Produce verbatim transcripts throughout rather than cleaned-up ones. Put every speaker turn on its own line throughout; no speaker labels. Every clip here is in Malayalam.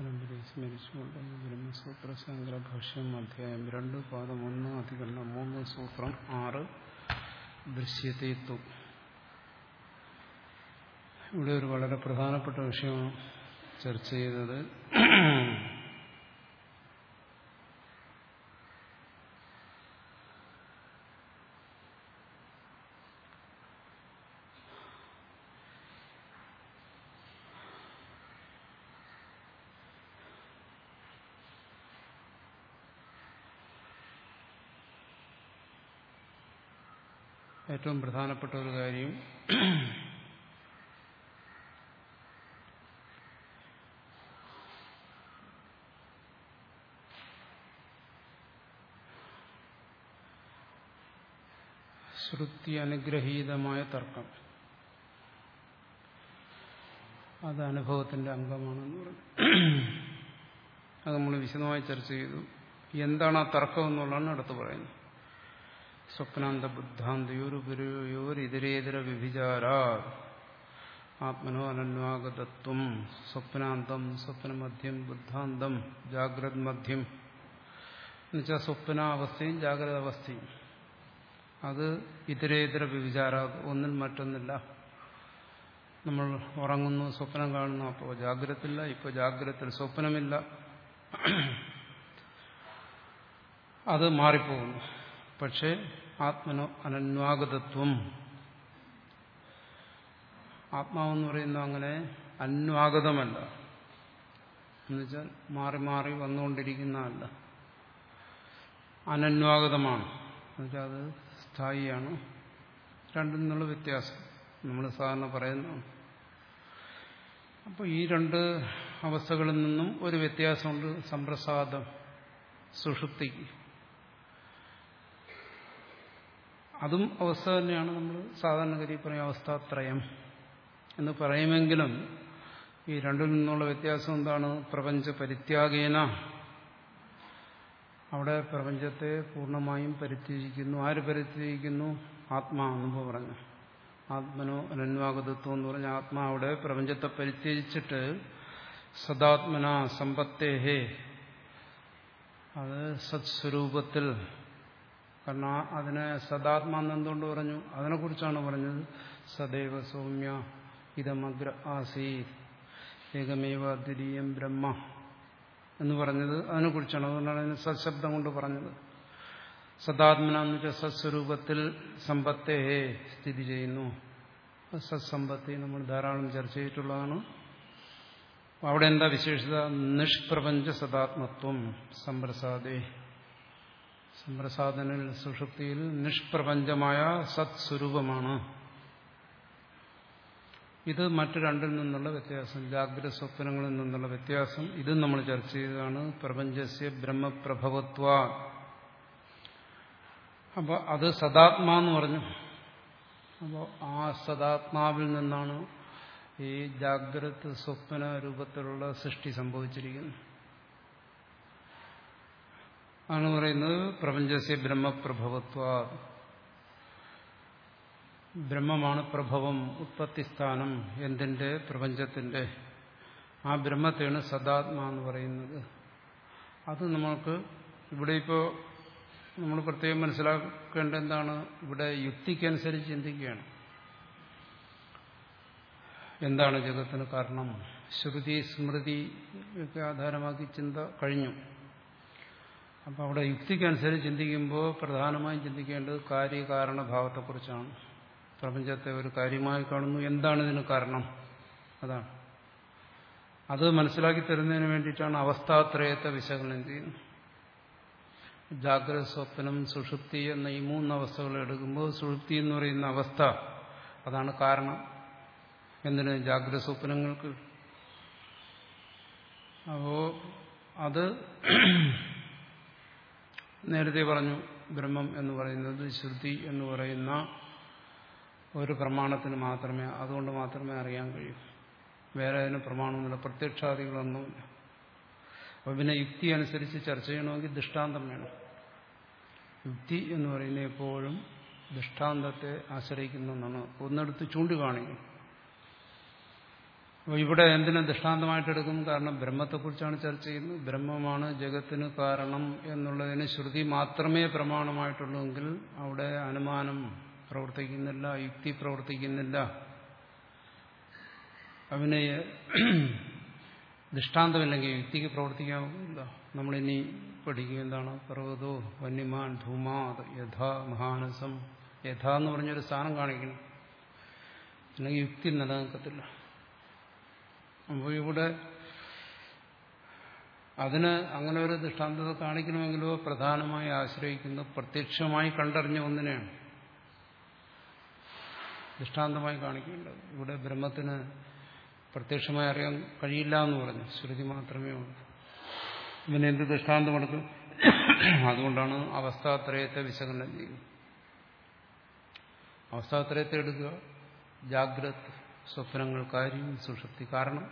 പരമ്പരയെ സ്മരിച്ചുകൊണ്ട് ബ്രഹ്മസൂത്ര ശങ്കരഭാഷ്യം അധ്യായം രണ്ട് പാദം ഒന്ന് അധികരണം മൂന്ന് സൂത്രം ആറ് ദൃശ്യതേത്വം. ഇവിടെ ഒരു വളരെ പ്രധാനപ്പെട്ട വിഷയമാണ് ചർച്ച ചെയ്തത്. ഏറ്റവും പ്രധാനപ്പെട്ട ഒരു കാര്യം ശ്രുതി അനുഗ്രഹീതമായ തർക്കം. അത് അനുഭവത്തിന്റെ അംഗമാണെന്ന് പറഞ്ഞു. അത് നമ്മൾ വിശദമായി ചർച്ച ചെയ്തു. എന്താണ് ആ തർക്കം എന്നുള്ളതാണ് അടുത്ത് പറയുന്നത്. സ്വപ്നാന്ത ബുദ്ധാന്തയോരുപരിയോരിതരേതര വ്യഭിചാരാ ആത്മനോ അനന്വാഗതത്വം. സ്വപ്നാന്തം, സ്വപ്നമധ്യം, ബുദ്ധാന്തം, ജാഗ്രത് മധ്യം എന്നുവെച്ചാൽ സ്വപ്നാവസ്ഥയും ജാഗ്രത അവസ്ഥയും. അത് ഇതരേതര വ്യഭിചാര, ഒന്നിൽ മറ്റൊന്നില്ല. നമ്മൾ ഉറങ്ങുന്നു, സ്വപ്നം കാണുന്നു, അപ്പോൾ ജാഗ്രതയില്ല, ഇപ്പോൾ ജാഗ്രതത്തിൽ സ്വപ്നമില്ല. അത് മാറിപ്പോകുന്നു. പക്ഷേ ആത്മനോ അനന്വാഗതത്വം, ആത്മാവെന്ന് പറയുന്നത് അങ്ങനെ അന്വാഗതമല്ല, എന്നുവെച്ചാൽ മാറി മാറി വന്നുകൊണ്ടിരിക്കുന്നതല്ല, അനന്വാഗതമാണ്. എന്നുവെച്ചാൽ അത് സ്ഥായിയാണ്. രണ്ടിൽ നിന്നുള്ള വ്യത്യാസം നമ്മൾ സാധാരണ പറയുന്നതാണ്. അപ്പോൾ ഈ രണ്ട് അവസ്ഥകളിൽ നിന്നും ഒരു വ്യത്യാസമുണ്ട്. സംപ്രസാദം, സുഷുപ്തിക്ക്. അതും അവസ്ഥ തന്നെയാണ്. നമ്മൾ സാധാരണഗതി പറയും അവസ്ഥാത്രയം എന്ന് പറയുമെങ്കിലും ഈ രണ്ടിൽ നിന്നുള്ള വ്യത്യാസം എന്താണ്? പ്രപഞ്ച പരിത്യാഗേന, അവിടെ പ്രപഞ്ചത്തെ പൂർണ്ണമായും പരിത്യജിക്കുന്നു. ആര് പരിത്യജിക്കുന്നു? ആത്മാ എന്നുമ്പോ പറഞ്ഞു. ആത്മനോ അനന്വാഗതത്വം എന്ന് പറഞ്ഞ ആത്മാ അവിടെ പ്രപഞ്ചത്തെ പരിത്യജിച്ചിട്ട് സദാത്മന സമ്പത്തേഹേ, അത് സത്സ്വരൂപത്തിൽ. കാരണം അതിനെ സദാത്മാന്ന് എന്തുകൊണ്ട് പറഞ്ഞു? അതിനെക്കുറിച്ചാണ് പറഞ്ഞത്. സദൈവ സൗമ്യ ഇതമഗ്ര ആസീത് ഏകമേവ അദ്വിതീയം ബ്രഹ്മ എന്ന് പറഞ്ഞത് അതിനെക്കുറിച്ചാണ്. അതുകൊണ്ടാണ് അതിന് സത്ശബ്ദം കൊണ്ട് പറഞ്ഞത്. സദാത്മന എന്ന് വെച്ചാൽ സത്സ്വരൂപത്തിൽ സമ്പത്തെ സ്ഥിതി ചെയ്യുന്നു. സത്സമ്പത്തി നമ്മൾ ധാരാളം ചർച്ച ചെയ്തിട്ടുള്ളതാണ്. അവിടെ എന്താ വിശേഷത? നിഷ്പ്രപഞ്ച സദാത്മത്വം സംപ്രസാദേ. സംപ്രസാദനിൽ, സുഷുപ്തിയിൽ നിഷ്പ്രപഞ്ചമായ സത്സ്വരൂപമാണ്. ഇത് മറ്റു രണ്ടിൽ നിന്നുള്ള വ്യത്യാസം, ജാഗ്രത സ്വപ്നങ്ങളിൽ നിന്നുള്ള വ്യത്യാസം. ഇതും നമ്മൾ ചർച്ച ചെയ്തതാണ്. പ്രപഞ്ചസ്യ ബ്രഹ്മപ്രഭവത്വ. അപ്പോൾ അത് സദാത്മാന്ന് പറഞ്ഞു. അപ്പോൾ ആ സദാത്മാവിൽ നിന്നാണ് ഈ ജാഗ്രത സ്വപ്ന രൂപത്തിലുള്ള സൃഷ്ടി സംഭവിച്ചിരിക്കുന്നത്. ആണ് പറയുന്നത് പ്രപഞ്ചസ്യ ബ്രഹ്മപ്രഭവത്വ. ബ്രഹ്മമാണ് പ്രഭവം, ഉത്പത്തിസ്ഥാനം. എന്തിന്റെ? പ്രപഞ്ചത്തിന്റെ. ആ ബ്രഹ്മത്തെയാണ് സദാത്മാ എന്ന് പറയുന്നത്. അത് നമ്മൾക്ക് ഇവിടെ ഇപ്പോൾ നമ്മൾ പ്രത്യേകം മനസ്സിലാക്കേണ്ട എന്താണ്? ഇവിടെ യുക്തിക്കനുസരിച്ച് ചിന്തിക്കുകയാണ്. എന്താണ് ജഗത്തിന് കാരണം? ശ്രുതി സ്മൃതി ഒക്കെ ആധാരമാക്കി ചിന്ത കഴിഞ്ഞു. അപ്പോൾ അവിടെ യുക്തിക്കനുസരിച്ച് ചിന്തിക്കുമ്പോൾ പ്രധാനമായും ചിന്തിക്കേണ്ടത് കാര്യകാരണഭാവത്തെക്കുറിച്ചാണ്. പ്രപഞ്ചത്തെ ഒരു കാര്യമായി കാണുന്നു. എന്താണ് ഇതിന് കാരണം? അതാണ്. അത് മനസ്സിലാക്കി തരുന്നതിന് വേണ്ടിയിട്ടാണ് അവസ്ഥാത്രയത്തെ വിശകലനം ചെയ്യുന്നത്. ജാഗ്രത, സ്വപ്നം, സുഷുപ്തി എന്ന ഈ മൂന്നവസ്ഥകൾ എടുക്കുമ്പോൾ സുഷുപ്തി എന്ന് പറയുന്ന അവസ്ഥ അതാണ് കാരണം. എന്തിന്? ജാഗ്രത സ്വപ്നങ്ങൾക്ക്. അപ്പോ അത് നേരത്തെ പറഞ്ഞു, ബ്രഹ്മം എന്ന് പറയുന്നത് ശ്രുതി എന്ന് പറയുന്ന ഒരു പ്രമാണത്തിന് മാത്രമേ, അതുകൊണ്ട് മാത്രമേ അറിയാൻ കഴിയൂ. വേറെ അതിന് പ്രമാണമൊന്നുമില്ല, പ്രത്യക്ഷാദികളൊന്നുമില്ല. അപ്പോൾ പിന്നെ യുക്തി അനുസരിച്ച് ചർച്ച ചെയ്യണമെങ്കിൽ ദൃഷ്ടാന്തം വേണം. യുക്തി എന്ന് പറയുന്നത് എപ്പോഴും ദൃഷ്ടാന്തത്തെ ആശ്രയിക്കുന്ന ഒന്നാണ്. ഒന്നെടുത്ത് ചൂണ്ടിക്കാണിക്കും. അപ്പോൾ ഇവിടെ എന്തിനും ദൃഷ്ടാന്തമായിട്ട് എടുക്കും? കാരണം ബ്രഹ്മത്തെക്കുറിച്ചാണ് ചർച്ച ചെയ്യുന്നത്. ബ്രഹ്മമാണ് ജഗത്തിന് കാരണം എന്നുള്ളതിന് ശ്രുതി മാത്രമേ പ്രമാണമായിട്ടുള്ളൂവെങ്കിൽ അവിടെ അനുമാനം പ്രവർത്തിക്കുന്നില്ല, യുക്തി പ്രവർത്തിക്കുന്നില്ല. അവന് ദൃഷ്ടാന്തമില്ലെങ്കിൽ യുക്തിക്ക് പ്രവർത്തിക്കാമില്ല. നമ്മളിനി പഠിക്കും എന്താണ് പർവ്വതോ വന്യമാൻ ധൂമാ യഥാ മഹാനസം. യഥാ എന്ന് പറഞ്ഞൊരു സ്ഥാനം കാണിക്കണം, അല്ലെങ്കിൽ യുക്തി നിലനിൽക്കത്തില്ല. അപ്പോൾ ഇവിടെ അതിന് അങ്ങനെ ഒരു ദൃഷ്ടാന്തത കാണിക്കണമെങ്കിലോ പ്രധാനമായി ആശ്രയിക്കുന്നത് പ്രത്യക്ഷമായി കണ്ടറിഞ്ഞ ഒന്നിനെയാണ് ദൃഷ്ടാന്തമായി കാണിക്കേണ്ടത്. ഇവിടെ ബ്രഹ്മത്തിന് പ്രത്യക്ഷമായി അറിയാൻ കഴിയില്ല എന്ന് പറഞ്ഞു, ശ്രുതി മാത്രമേ ഉള്ളൂ. ഇവന് എന്ത് ദൃഷ്ടാന്തമെടുക്കും? അതുകൊണ്ടാണ് അവസ്ഥാത്രയത്തെ വിശകലനം ചെയ്യുന്നത്. അവസ്ഥാത്രയത്തെ എടുക്കുക, ജാഗ്രത്, സ്വപ്നങ്ങൾ, കാര്യം, സുഷുപ്തി, കാരണം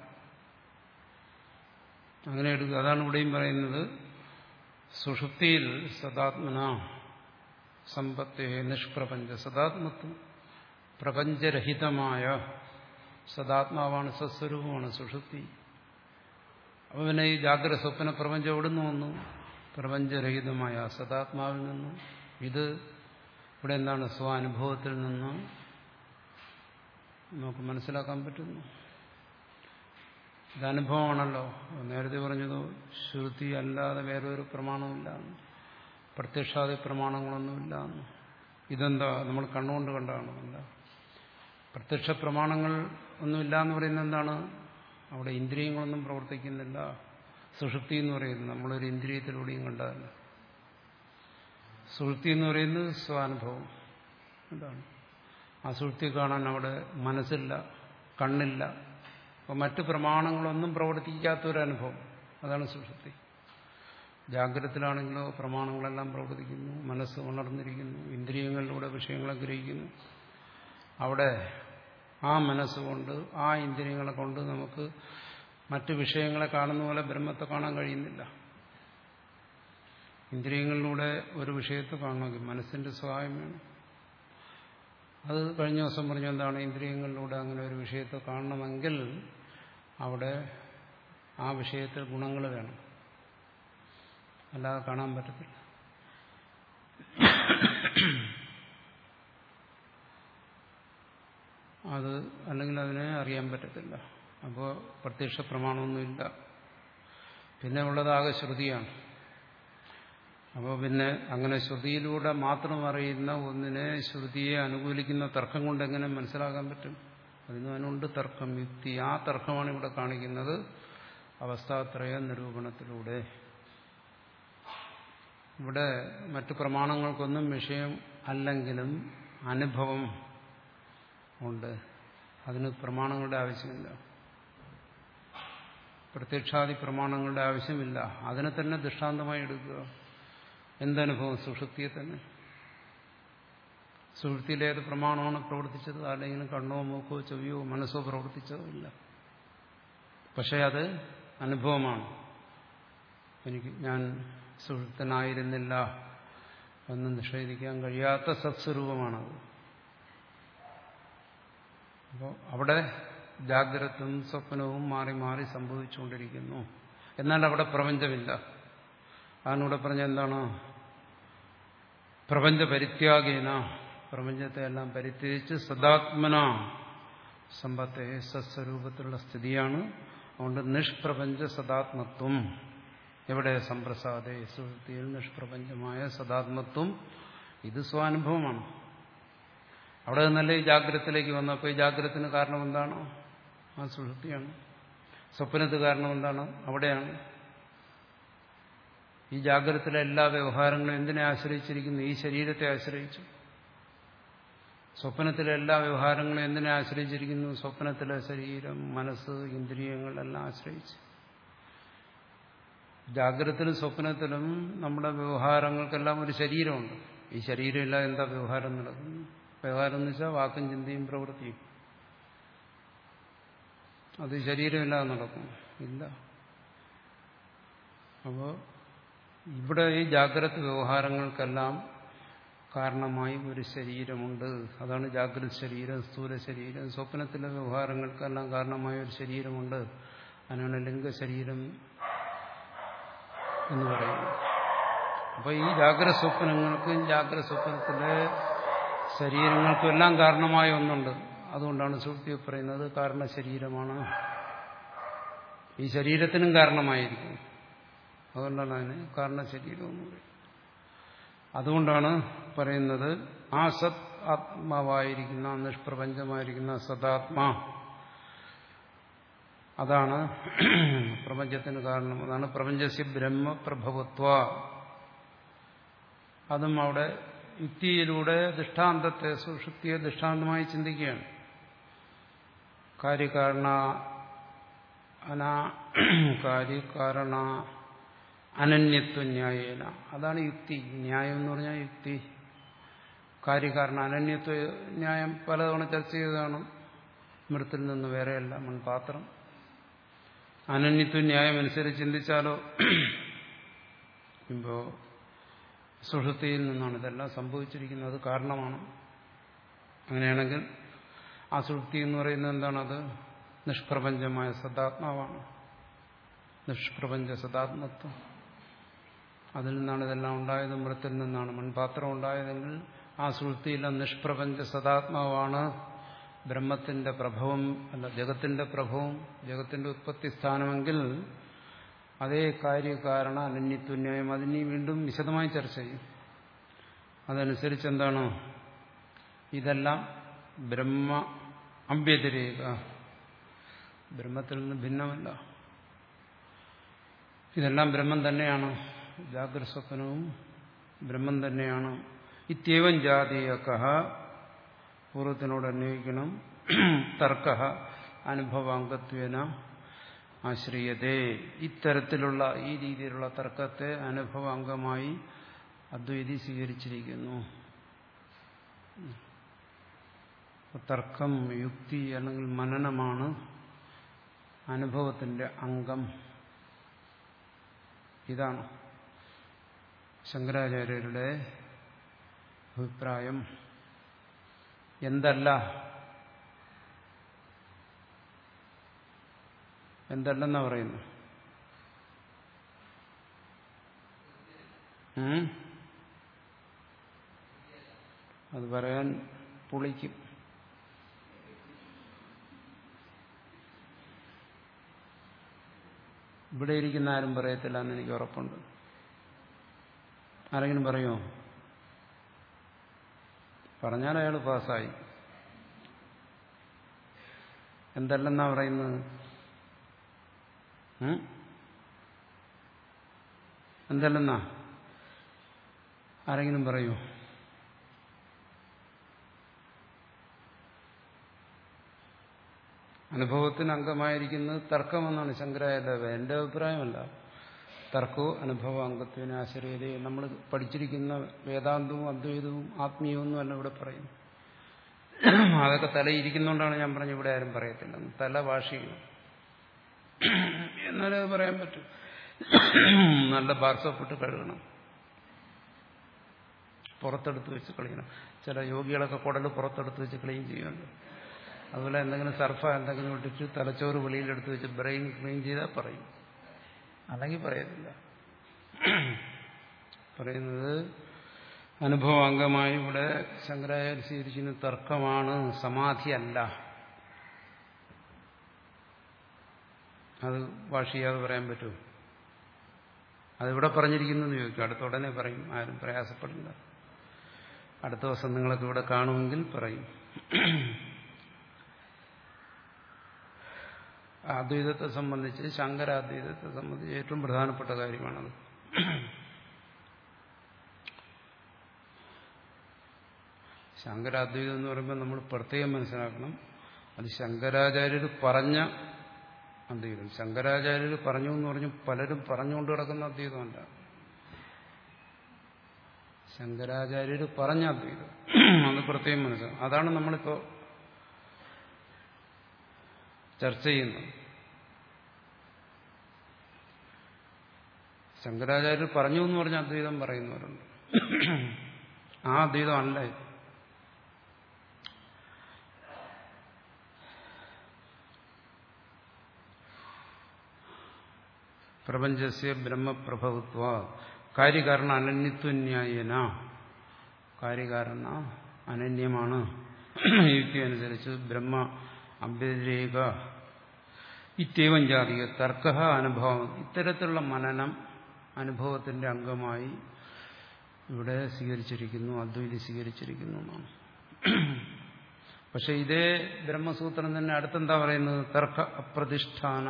അങ്ങനെ എടുക്കുക. അതാണ് ഇവിടെയും പറയുന്നത്. സുഷുപ്തിയിൽ സദാത്മന സമ്പത്തേ നിഷ്പ്രപഞ്ച, സദാത്മത്വം പ്രപഞ്ചരഹിതമായ സദാത്മാവാണ്, സത്സ്വരൂപമാണ് സുഷുപ്തി. അപ്പോൾ പിന്നെ ഈ ജാഗ്രത സ്വപ്ന പ്രപഞ്ചം എവിടെ നിന്ന് വന്നു? പ്രപഞ്ചരഹിതമായ സദാത്മാവിൽ നിന്നും. ഇത് ഇവിടെ എന്താണ്? സ്വാനുഭവത്തിൽ നിന്ന് നമുക്ക് മനസ്സിലാക്കാൻ പറ്റുന്നു. ഇതനുഭവമാണല്ലോ. നേരത്തെ പറഞ്ഞത് ശ്രുതി അല്ലാതെ വേറൊരു പ്രമാണമില്ല, പ്രത്യക്ഷാദി പ്രമാണങ്ങളൊന്നുമില്ല. ഇതെന്താ? നമ്മൾ കണ്ണുകൊണ്ട് കണ്ടാണോ? അല്ല. പ്രത്യക്ഷ പ്രമാണങ്ങൾ ഒന്നുമില്ല എന്ന് പറയുന്നത് എന്താണ്? അവിടെ ഇന്ദ്രിയങ്ങളൊന്നും പ്രവർത്തിക്കുന്നില്ല. സുഷുപ്തി എന്ന് പറയുന്നത് നമ്മളൊരു ഇന്ദ്രിയത്തിലൂടെയും കണ്ടതല്ല. സുഷുപ്തി എന്ന് പറയുന്നത് സ്വാനുഭവം. എന്താണ്? ആ സുഷുപ്തി കാണാൻ അവിടെ മനസ്സില്ല, കണ്ണില്ല. അപ്പോൾ മറ്റു പ്രമാണങ്ങളൊന്നും പ്രവർത്തിക്കാത്തൊരനുഭവം, അതാണ് സുഷുപ്തി. ജാഗ്രതത്തിലാണെങ്കിലോ പ്രമാണങ്ങളെല്ലാം പ്രവർത്തിക്കുന്നു, മനസ്സ് ഉണർന്നിരിക്കുന്നു, ഇന്ദ്രിയങ്ങളിലൂടെ വിഷയങ്ങളെ ഗ്രഹിക്കുന്നു. അവിടെ ആ മനസ്സുകൊണ്ട്, ആ ഇന്ദ്രിയങ്ങളെ കൊണ്ട് നമുക്ക് മറ്റു വിഷയങ്ങളെ കാണുന്ന പോലെ ബ്രഹ്മത്തെ കാണാൻ കഴിയുന്നില്ല. ഇന്ദ്രിയങ്ങളിലൂടെ ഒരു വിഷയത്തെ കാണണമെങ്കിൽ മനസ്സിന്റെ സഹായം വേണം. അത് കഴിഞ്ഞ ദിവസം പറഞ്ഞ എന്താണ്? ഇന്ദ്രിയങ്ങളിലൂടെ അങ്ങനെ ഒരു വിഷയത്തെ കാണണമെങ്കിൽ അവിടെ ആ വിഷയത്തിൽ ഗുണങ്ങൾ വേണം, അല്ലാതെ കാണാൻ പറ്റത്തില്ല. അത് അല്ലെങ്കിൽ അതിനെ അറിയാൻ പറ്റത്തില്ല. അപ്പോൾ പ്രത്യക്ഷ പ്രമാണമൊന്നുമില്ല. പിന്നെ ഉള്ളതാകെ ശ്രുതിയാണ്. അപ്പോൾ പിന്നെ അങ്ങനെ ശ്രുതിയിലൂടെ മാത്രം അറിയുന്ന ഒന്നിനെ ശ്രുതിയെ അനുകൂലിക്കുന്ന തർക്കം കൊണ്ട് എങ്ങനെ മനസ്സിലാക്കാൻ പറ്റും? അതിന് അതിനുണ്ട് തർക്കം, യുക്തി. ആ തർക്കമാണ് ഇവിടെ കാണിക്കുന്നത് അവസ്ഥാത്രയ നിരൂപണത്തിലൂടെ. ഇവിടെ മറ്റു പ്രമാണങ്ങൾക്കൊന്നും വിഷയം അല്ലെങ്കിലും അനുഭവം ഉണ്ട്. അതിന് പ്രമാണങ്ങളുടെ ആവശ്യമില്ല, പ്രത്യക്ഷാദി പ്രമാണങ്ങളുടെ ആവശ്യമില്ല. അതിനെ തന്നെ ദൃഷ്ടാന്തമായി എടുക്കുക. എന്തനുഭവം? സുഷുപ്തിയെ തന്നെ. സുഷുപ്തിയിലേത് പ്രമാണമാണ് പ്രവർത്തിച്ചത്? അല്ലെങ്കിൽ കണ്ണോ മൂക്കോ ചെവിയോ മനസ്സോ പ്രവർത്തിച്ചതോ ഇല്ല. പക്ഷെ അത് അനുഭവമാണ്. എനിക്ക് ഞാൻ സുഷുപ്തനായിരുന്നില്ല എന്ന് നിഷേധിക്കാൻ കഴിയാത്ത സത്സ്വരൂപമാണത്. അപ്പോൾ അവിടെ ജാഗ്രതയും സ്വപ്നവും മാറി മാറി സംഭവിച്ചുകൊണ്ടിരിക്കുന്നു. എന്നാൽ അവിടെ പ്രപഞ്ചമില്ല. അതിനൂടെ പറഞ്ഞ എന്താണ്? പ്രപഞ്ച പരിത്യാഗേന, പ്രപഞ്ചത്തെ എല്ലാം പരിത്യജിച്ച് സദാത്മന സമ്പത്തെ സത്സ്വരൂപത്തിലുള്ള സ്ഥിതിയാണ്. അതുകൊണ്ട് നിഷ്പ്രപഞ്ച സദാത്മത്വം. എവിടെ? സംപ്രസാദേ, സുഷുപ്തിയിൽ നിഷ്പ്രപഞ്ചമായ സദാത്മത്വം. ഇത് സ്വാനുഭവമാണ്. അവിടെ നിന്നല്ലേ ഈ ജാഗ്രതത്തിലേക്ക് വന്നപ്പോൾ ഈ ജാഗ്രതത്തിന് കാരണം എന്താണ്? ആ സുഷുപ്തിയാണ്. സ്വപ്നത്തിന് കാരണം എന്താണ്? അവിടെയാണ്. ഈ ജാഗ്രതത്തിലെ എല്ലാ വ്യവഹാരങ്ങളും എന്തിനെ ആശ്രയിച്ചിരിക്കുന്നു? ഈ ശരീരത്തെ ആശ്രയിച്ചു. സ്വപ്നത്തിലെ എല്ലാ വ്യവഹാരങ്ങളും എന്തിനെ ആശ്രയിച്ചിരിക്കുന്നു? സ്വപ്നത്തിലെ ശരീരം, മനസ്സ്, ഇന്ദ്രിയങ്ങൾ എല്ലാം ആശ്രയിച്ചു. ജാഗ്രതത്തിലും സ്വപ്നത്തിലും നമ്മുടെ വ്യവഹാരങ്ങൾക്കെല്ലാം ഒരു ശരീരമുണ്ട്. ഈ ശരീരം ഇല്ലാതെ എന്താ വ്യവഹാരം നടക്കുന്നു? വ്യവഹാരം എന്ന് വെച്ചാൽ വാക്കും ചിന്തയും പ്രവൃത്തിയും. അത് ശരീരമില്ലാതെ നടക്കും? ഇല്ല. അപ്പോൾ ഇവിടെ ഈ ജാഗ്രത വ്യവഹാരങ്ങൾക്കെല്ലാം കാരണമായി ഒരു ശരീരമുണ്ട്. അതാണ് ജാഗ്രത ശരീരം, സ്ഥൂല ശരീരം. സ്വപ്നത്തിലെ വ്യവഹാരങ്ങൾക്കെല്ലാം കാരണമായ ഒരു ശരീരമുണ്ട്. അതിനാണ് ലിംഗശരീരം എന്ന് പറയുന്നത്. അപ്പോൾ ഈ ജാഗ്രത സ്വപ്നങ്ങൾക്കും ജാഗ്രത സ്വപ്നത്തിലെ ശരീരങ്ങൾക്കും എല്ലാം കാരണമായ ഒന്നുണ്ട്. അതുകൊണ്ടാണ് സുഷുപ്തി പറയുന്നത് കാരണ ശരീരമാണ്. ഈ ശരീരത്തിനും കാരണമായിരിക്കും. അതുകൊണ്ടാണ് അതിന് കാരണശരീരം എന്ന് പറയുന്നത്. അതുകൊണ്ടാണ് പറയുന്നത് ആ സത് ആത്മാവായിരിക്കുന്ന നിഷ്പ്രപഞ്ചമായിരിക്കുന്ന സദാത്മാ അതാണ് പ്രപഞ്ചത്തിന് കാരണം. അതാണ് പ്രപഞ്ചസ്യ ബ്രഹ്മപ്രഭവത്വ. അതും അവിടെ യുക്തിയിലൂടെ ദൃഷ്ടാന്തത്തെ സുഷുപ്തിയെ ദൃഷ്ടാന്തമായി ചിന്തിക്കുകയാണ്. കാര്യകാരണ അനാ കാര്യകാരണ അനന്യത്വ ന്യായേന. അതാണ് യുക്തി. ന്യായം എന്ന് പറഞ്ഞാൽ യുക്തി. കാര്യകാരണ അനന്യത്വ ന്യായം പലതവണ ചർച്ച ചെയ്തതാണ്. മൃത്തിൽ നിന്ന് വേറെയല്ല മൺപാത്രം. അനന്യത്വ ന്യായം അനുസരിച്ച് ചിന്തിച്ചാലോ ഇപ്പോ സുഷുപ്തിയിൽ നിന്നാണ് ഇതെല്ലാം സംഭവിച്ചിരിക്കുന്നത്. കാരണമാണ്. അങ്ങനെയാണെങ്കിൽ ആ സുഷുപ്തി എന്ന് പറയുന്നത് എന്താണത്? നിഷ്പ്രപഞ്ചമായ സദാത്മാവാണ്. നിഷ്പ്രപഞ്ച സദാത്മത്വം. അതിൽ നിന്നാണ് ഇതെല്ലാം ഉണ്ടായത്. മൃത്തിൽ നിന്നാണ് മൺപാത്രം ഉണ്ടായതെങ്കിൽ ആ സുഷുപ്തിയിലെ നിഷ്പ്രപഞ്ച സദാത്മാവാണ് ബ്രഹ്മത്തിന്റെ പ്രഭവം, അല്ല ജഗത്തിന്റെ പ്രഭവം, ജഗത്തിന്റെ ഉത്പത്തി സ്ഥാനമെങ്കിൽ അതേ കാര്യകാരണ അനന്യത്വന്യായം അതിനെ വീണ്ടും വിശദമായി ചർച്ച ചെയ്യും. അതനുസരിച്ച് എന്താണ്? ഇതെല്ലാം ബ്രഹ്മ അഭ്യതിരേക, ബ്രഹ്മത്തിൽ നിന്ന് ഭിന്നമല്ല. ഇതെല്ലാം ബ്രഹ്മം തന്നെയാണ്. ജാഗ്രത സ്വപ്നവും ബ്രഹ്മം തന്നെയാണ്. ഇത്യവം ജാതീയകഃ പൂർവ്വത്തിനോട് അന്വയിക്കണം. തർക്കഃ അനുഭവാംഗത്വേന ആശ്രയതേ. ഇത്തരത്തിലുള്ള ഈ രീതിയിലുള്ള തർക്കത്തെ അനുഭവാംഗമായി അദ്വൈതി സ്വീകരിച്ചിരിക്കുന്നു. തർക്കം യുക്തി അല്ലെങ്കിൽ മനനമാണ് അനുഭവത്തിന്റെ അംഗം. ഇതാണ് ശങ്കരാചാര്യരുടെ അഭിപ്രായം. എന്തല്ല എന്തല്ലെന്നാ പറയുന്നു? അത് പറയാൻ പുളിക്കും. ഇവിടെ ഇരിക്കുന്ന ആരും പറയത്തില്ല എന്ന് എനിക്ക് ഉറപ്പുണ്ട്. ആരെങ്കിലും പറയുമോ? പറഞ്ഞാൽ അയാൾ പാസ്സായി. എന്തല്ലെന്നാ പറയുന്നത്? എന്തല്ലെന്നാ ആരെങ്കിലും പറയൂ? അനുഭവത്തിന് അംഗമായിരിക്കുന്നത് തർക്കമെന്നാണ് ശങ്കരാചാര്യ. എന്റെ അഭിപ്രായമല്ല. തർക്കവും അനുഭവ അംഗത്വത്തിന് ആശ്രയതയെ നമ്മൾ പഠിച്ചിരിക്കുന്ന വേദാന്തവും അദ്വൈതവും ആത്മീയവും ഒന്നും അല്ല ഇവിടെ പറയുന്നു. അതൊക്കെ തലയിരിക്കുന്നതുകൊണ്ടാണ് ഞാൻ പറഞ്ഞു ഇവിടെ ആരും പറയത്തില്ല. തല വാഷിക്കണം എന്നാലേ അത് പറയാൻ പറ്റും. നല്ല ബാർസോപ്പിട്ട് കഴുകണം, പുറത്തെടുത്ത് വെച്ച് കളയണം. ചില യോഗികളൊക്കെ കുടല് പുറത്തെടുത്ത് വെച്ച് ക്ലീൻ ചെയ്യുന്നുണ്ട്. അതുപോലെ എന്തെങ്കിലും സർഫ എന്തെങ്കിലും ഇട്ടിട്ട് തലച്ചോറ് വെളിയിലെടുത്ത് വെച്ച് ബ്രെയിൻ ക്ലീൻ ചെയ്താൽ പറയും, അല്ലെങ്കിൽ പറയത്തില്ല. പറയുന്നത് അനുഭവാംഗമായി ഇവിടെ ശങ്കരാചാര്യ സ്വീകരിക്കുന്ന തർക്കമാണ്, സമാധിയല്ല. അത് വാഷ് ചെയ്യാതെ പറയാൻ പറ്റുമോ? അതിവിടെ പറഞ്ഞിരിക്കുന്നു ചോദിക്കും. അടുത്ത ഉടനെ പറയും. ആരും പ്രയാസപ്പെടില്ല. അടുത്ത ദിവസം നിങ്ങളൊക്കെ ഇവിടെ കാണുമെങ്കിൽ പറയും. അദ്വൈതത്തെ സംബന്ധിച്ച്, ശങ്കരാദ്വൈതത്തെ സംബന്ധിച്ച് ഏറ്റവും പ്രധാനപ്പെട്ട കാര്യമാണത്. ശങ്കരാദ്വൈതം എന്ന് പറയുമ്പോൾ നമ്മൾ പ്രത്യേകം മനസ്സിലാക്കണം, അത് ശങ്കരാചാര്യർ പറഞ്ഞ അദ്വൈതം. ശങ്കരാചാര്യർ പറഞ്ഞു എന്ന് പറഞ്ഞു പലരും പറഞ്ഞുകൊണ്ട് കിടക്കുന്ന അദ്വൈതമല്ല. ശങ്കരാചാര്യർ പറഞ്ഞ അദ്വൈതം, അത് പ്രത്യേകം മനസ്സിലാക്കണം. അതാണ് നമ്മളിപ്പോ ചർച്ച ചെയ്യുന്നത്. ശങ്കരാചാര്യർ പറഞ്ഞു എന്ന് പറഞ്ഞ അദ്വൈതം പറയുന്നവരുണ്ട്. ആ അദ്വൈതം അല്ല ഇത്. പ്രപഞ്ചസ്യ ബ്രഹ്മപ്രഭവത്വ കാര്യകാരണ അനന്യത്വന്യായേന, കാര്യകാരണ അനന്യമാണ് യുക്തി അനുസരിച്ച് ബ്രഹ്മ അഭ്യതിരേക ഇത്യവം ജാതിക തർക്ക അനുഭവം. ഇത്തരത്തിലുള്ള മനനം അനുഭവത്തിന്റെ അംഗമായി ഇവിടെ സ്വീകരിച്ചിരിക്കുന്നു, അദ്വൈതി സ്വീകരിച്ചിരിക്കുന്നു എന്നാണ്. പക്ഷെ ഇതേ ബ്രഹ്മസൂത്രം തന്നെ അടുത്തെന്താ പറയുന്നത്? തർക്ക അപ്രതിഷ്ഠാന.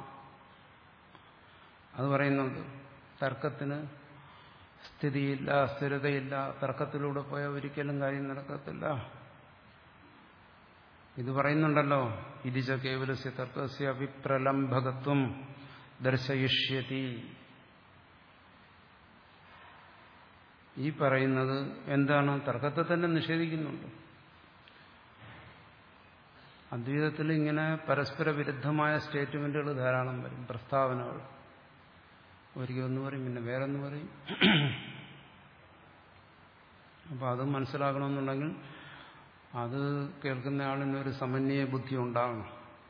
അത് പറയുന്നുണ്ട്, തർക്കത്തിന് സ്ഥിതിയില്ല, സ്ഥിരതയില്ല, തർക്കത്തിലൂടെ പോയാൽ ഒരിക്കലും കാര്യം നടക്കത്തില്ല. ഇത് പറയുന്നുണ്ടല്ലോ, ഇതിച്ച കേവലസ്യ തർക്കസ്യ വിപ്രലംഭകത്വം ദർശയിഷ്യതി. ഈ പറയുന്നത് എന്താണ്? തർക്കത്തെ തന്നെ നിഷേധിക്കുന്നുണ്ട്. അദ്വൈതത്തിൽ ഇങ്ങനെ പരസ്പര വിരുദ്ധമായ സ്റ്റേറ്റ്മെന്റുകൾ ധാരാളം വരും, പ്രസ്താവനകൾ. ഒരിക്കൽ ഒന്ന് പറയും, പിന്നെ വേറൊന്ന് പറയും. അപ്പം അത് മനസ്സിലാക്കണമെന്നുണ്ടെങ്കിൽ അത് കേൾക്കുന്ന ആളിനൊരു സമന്വയ ബുദ്ധി ഉണ്ടാകണം.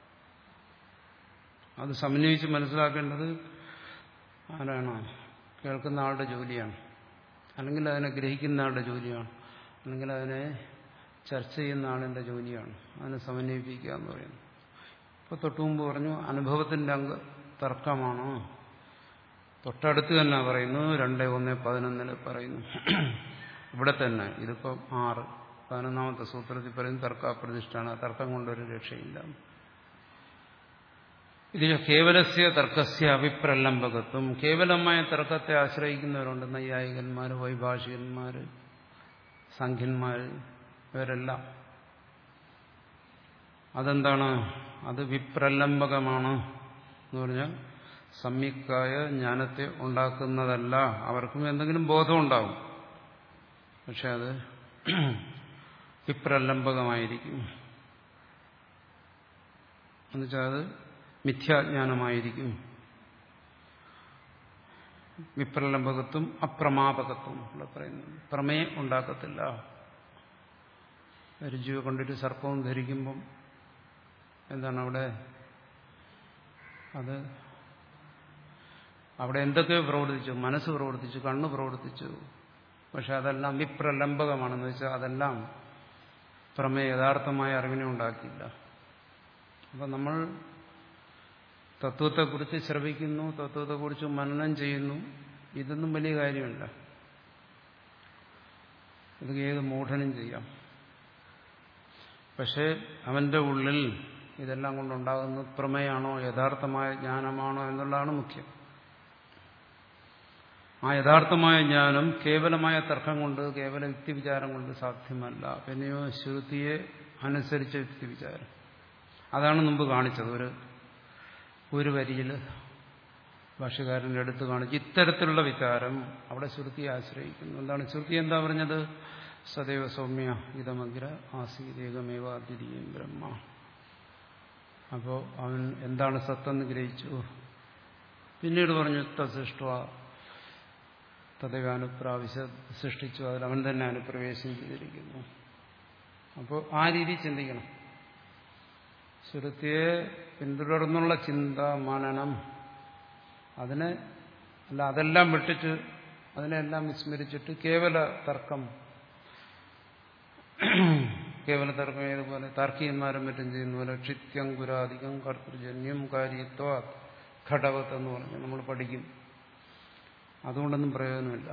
അത് സമന്വയിച്ച് മനസ്സിലാക്കേണ്ടത് ആരാണ്? കേൾക്കുന്ന ആളുടെ ജോലിയാണ്, അല്ലെങ്കിൽ അതിനെ ഗ്രഹിക്കുന്ന ആളുടെ ജോലിയാണ്, അല്ലെങ്കിൽ അതിനെ ചർച്ച ചെയ്യുന്ന ആളിന്റെ ജോലിയാണ്. അതിനെ സമന്വയിപ്പിക്കുക എന്ന് പറയുന്നത്. ഇപ്പോൾ തൊട്ടുമുമ്പ് പറഞ്ഞു അനുഭവത്തിന്റെ അംഗ തർക്കമാണ്. തൊട്ടടുത്ത് തന്നെ പറയുന്നു, രണ്ട് ഒന്ന് പതിനൊന്നില് പറയുന്നു. ഇവിടെ തന്നെ ഇതിപ്പം ആറ് പതിനൊന്നാമത്തെ സൂത്രത്തിൽ പറയുന്നു തർക്കാപ്രതിഷ്ഠാണ്. തർക്കം കൊണ്ടൊരു രക്ഷയില്ല. ഇത് കേവലസ്യ തർക്കസ്യ അഭിപ്രലംബകത്വം. കേവലമായ തർക്കത്തെ ആശ്രയിക്കുന്നവരുണ്ട്, നൈയായികന്മാര്, വൈഭാഷികന്മാര്, സംഖ്യന്മാര്, ഇവരെല്ലാം. അതെന്താണ്? അത് വിപ്രലംബകമാണ് എന്ന് പറഞ്ഞാൽ സമ്യക്കായ ജ്ഞാനത്തെ ഉണ്ടാക്കുന്നതല്ല. അവർക്കും എന്തെങ്കിലും ബോധം ഉണ്ടാവും, പക്ഷെ അത് വിപ്രലംബകമായിരിക്കും. എന്നുവെച്ചാൽ അത് മിഥ്യാജ്ഞാനമായിരിക്കും. വിപ്രലംബകത്വം അപ്രമാപകത്വം ഇവിടെ പറയുന്നു. പ്രമേയം ഉണ്ടാക്കത്തില്ല. രുചിയെ കൊണ്ടിട്ട് സർപ്പവും ധരിക്കുമ്പം എന്താണ് അവിടെ? അത് അവിടെ എന്തൊക്കെയോ പ്രവർത്തിച്ചു, മനസ്സ് പ്രവർത്തിച്ചു, കണ്ണ് പ്രവർത്തിച്ചു. പക്ഷെ അതെല്ലാം വിപ്രലംബകമാണെന്ന് വെച്ചാൽ അതെല്ലാം പ്രമേയ യഥാർത്ഥമായ അറിവിനെ ഉണ്ടാക്കിയില്ല. അപ്പം നമ്മൾ തത്വത്തെക്കുറിച്ച് ശ്രവിക്കുന്നു, തത്വത്തെക്കുറിച്ച് മനനം ചെയ്യുന്നു. ഇതൊന്നും വലിയ കാര്യമില്ല. ഇത് ഏത് മൂഢനും ചെയ്യാം. പക്ഷെ അവന്റെ ഉള്ളിൽ ഇതെല്ലാം കൊണ്ടുണ്ടാകുന്നത് പ്രമേയാണോ, യഥാർത്ഥമായ ജ്ഞാനമാണോ എന്നുള്ളതാണ് മുഖ്യം. ആ യഥാർത്ഥമായ ജ്ഞാനം കേവലമായ തർക്കം കൊണ്ട്, കേവല യുക്തിവിചാരം കൊണ്ട് സാധ്യമല്ല. പിന്നെയോ ശ്രുതിയെ അനുസരിച്ച യുക്തിവിചാരം. അതാണ് മുമ്പ് കാണിച്ചത്. ഒരു ഒരു വരിയിൽ ഭാഷ്യകാരൻ്റെ അടുത്ത് കാണിച്ചു ഇത്തരത്തിലുള്ള വിചാരം അവിടെ ശ്രുതിയെ ആശ്രയിക്കുന്നു. എന്താണ് ശ്രുതി? എന്താ പറഞ്ഞത്? സദൈവ സൗമ്യ ഇതമഗ്ര ആസീതേകമേവ അദ്വിതീയം ബ്രഹ്മ. അപ്പോൾ അവൻ എന്താണ് സത്തെന്ന് ഗ്രഹിച്ചു. പിന്നീട് പറഞ്ഞു തസൃഷ്ട തദൈവ അനുപ്രാവശ്യ സൃഷ്ടിച്ചു, അതിൽ അവൻ തന്നെ അനുപ്രവേശം ചെയ്തിരിക്കുന്നു. അപ്പോൾ ആ രീതി ചിന്തിക്കണം. ശ്രുതിയെ പിന്തുടർന്നുള്ള ചിന്ത, മനനം, അതിനെ അല്ല, അതെല്ലാം വിട്ടിട്ട് അതിനെല്ലാം വിസ്മരിച്ചിട്ട് കേവല തർക്കം, കേവല തർക്കം ഏതുപോലെ താർക്കികന്മാരും മറ്റും ചെയ്യുന്ന പോലെ ക്ഷിത്യങ്കുരാധികം കർത്തൃജന്യം കാര്യത്വ ഘടവത്ത് എന്ന് പറഞ്ഞ് നമ്മൾ പഠിക്കും. അതുകൊണ്ടൊന്നും പ്രയോജനമില്ല.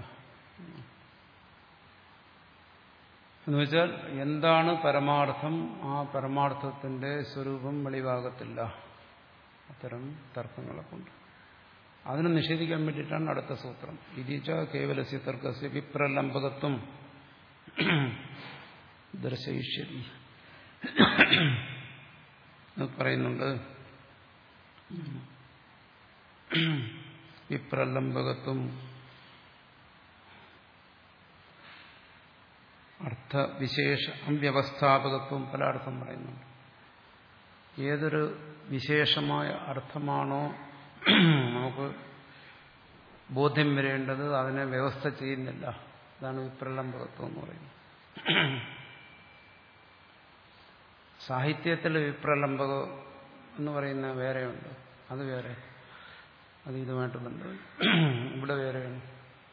എന്നുവെച്ചാൽ എന്താണ് പരമാർത്ഥം, ആ പരമാർത്ഥത്തിന്റെ സ്വരൂപം വെളിവാകത്തില്ല അത്തരം തർക്കങ്ങളെ കൊണ്ട്. അതിനെ നിഷേധിക്കാൻ വേണ്ടിയിട്ടാണ് അടുത്ത സൂത്രം. ഇതിച്ച കേവലസ്യ തർക്കസ്യ വിപ്രലംബകത്വം ദർശയിഷ്യതി പറയുന്നുണ്ട്. വിപ്രലംബകത്വം അർത്ഥവിശേഷ അവ്യവസ്ഥാപകത്വം പല അർത്ഥം പറയുന്നുണ്ട്. ഏതൊരു വിശേഷമായ അർത്ഥമാണോ നമുക്ക് ബോധ്യം വരേണ്ടത് അതിനെ വ്യവസ്ഥ ചെയ്യുന്നില്ല അതാണ് വിപ്രലംബകത്വം എന്ന് പറയുന്നത്. സാഹിത്യത്തിൽ വിപ്രലംബകം എന്ന് പറയുന്ന വേറെയുണ്ട്, അത് വേറെ, അത് ഇതുമായിട്ട് ബന്ധം. ഇവിടെ വേറെയാണ്.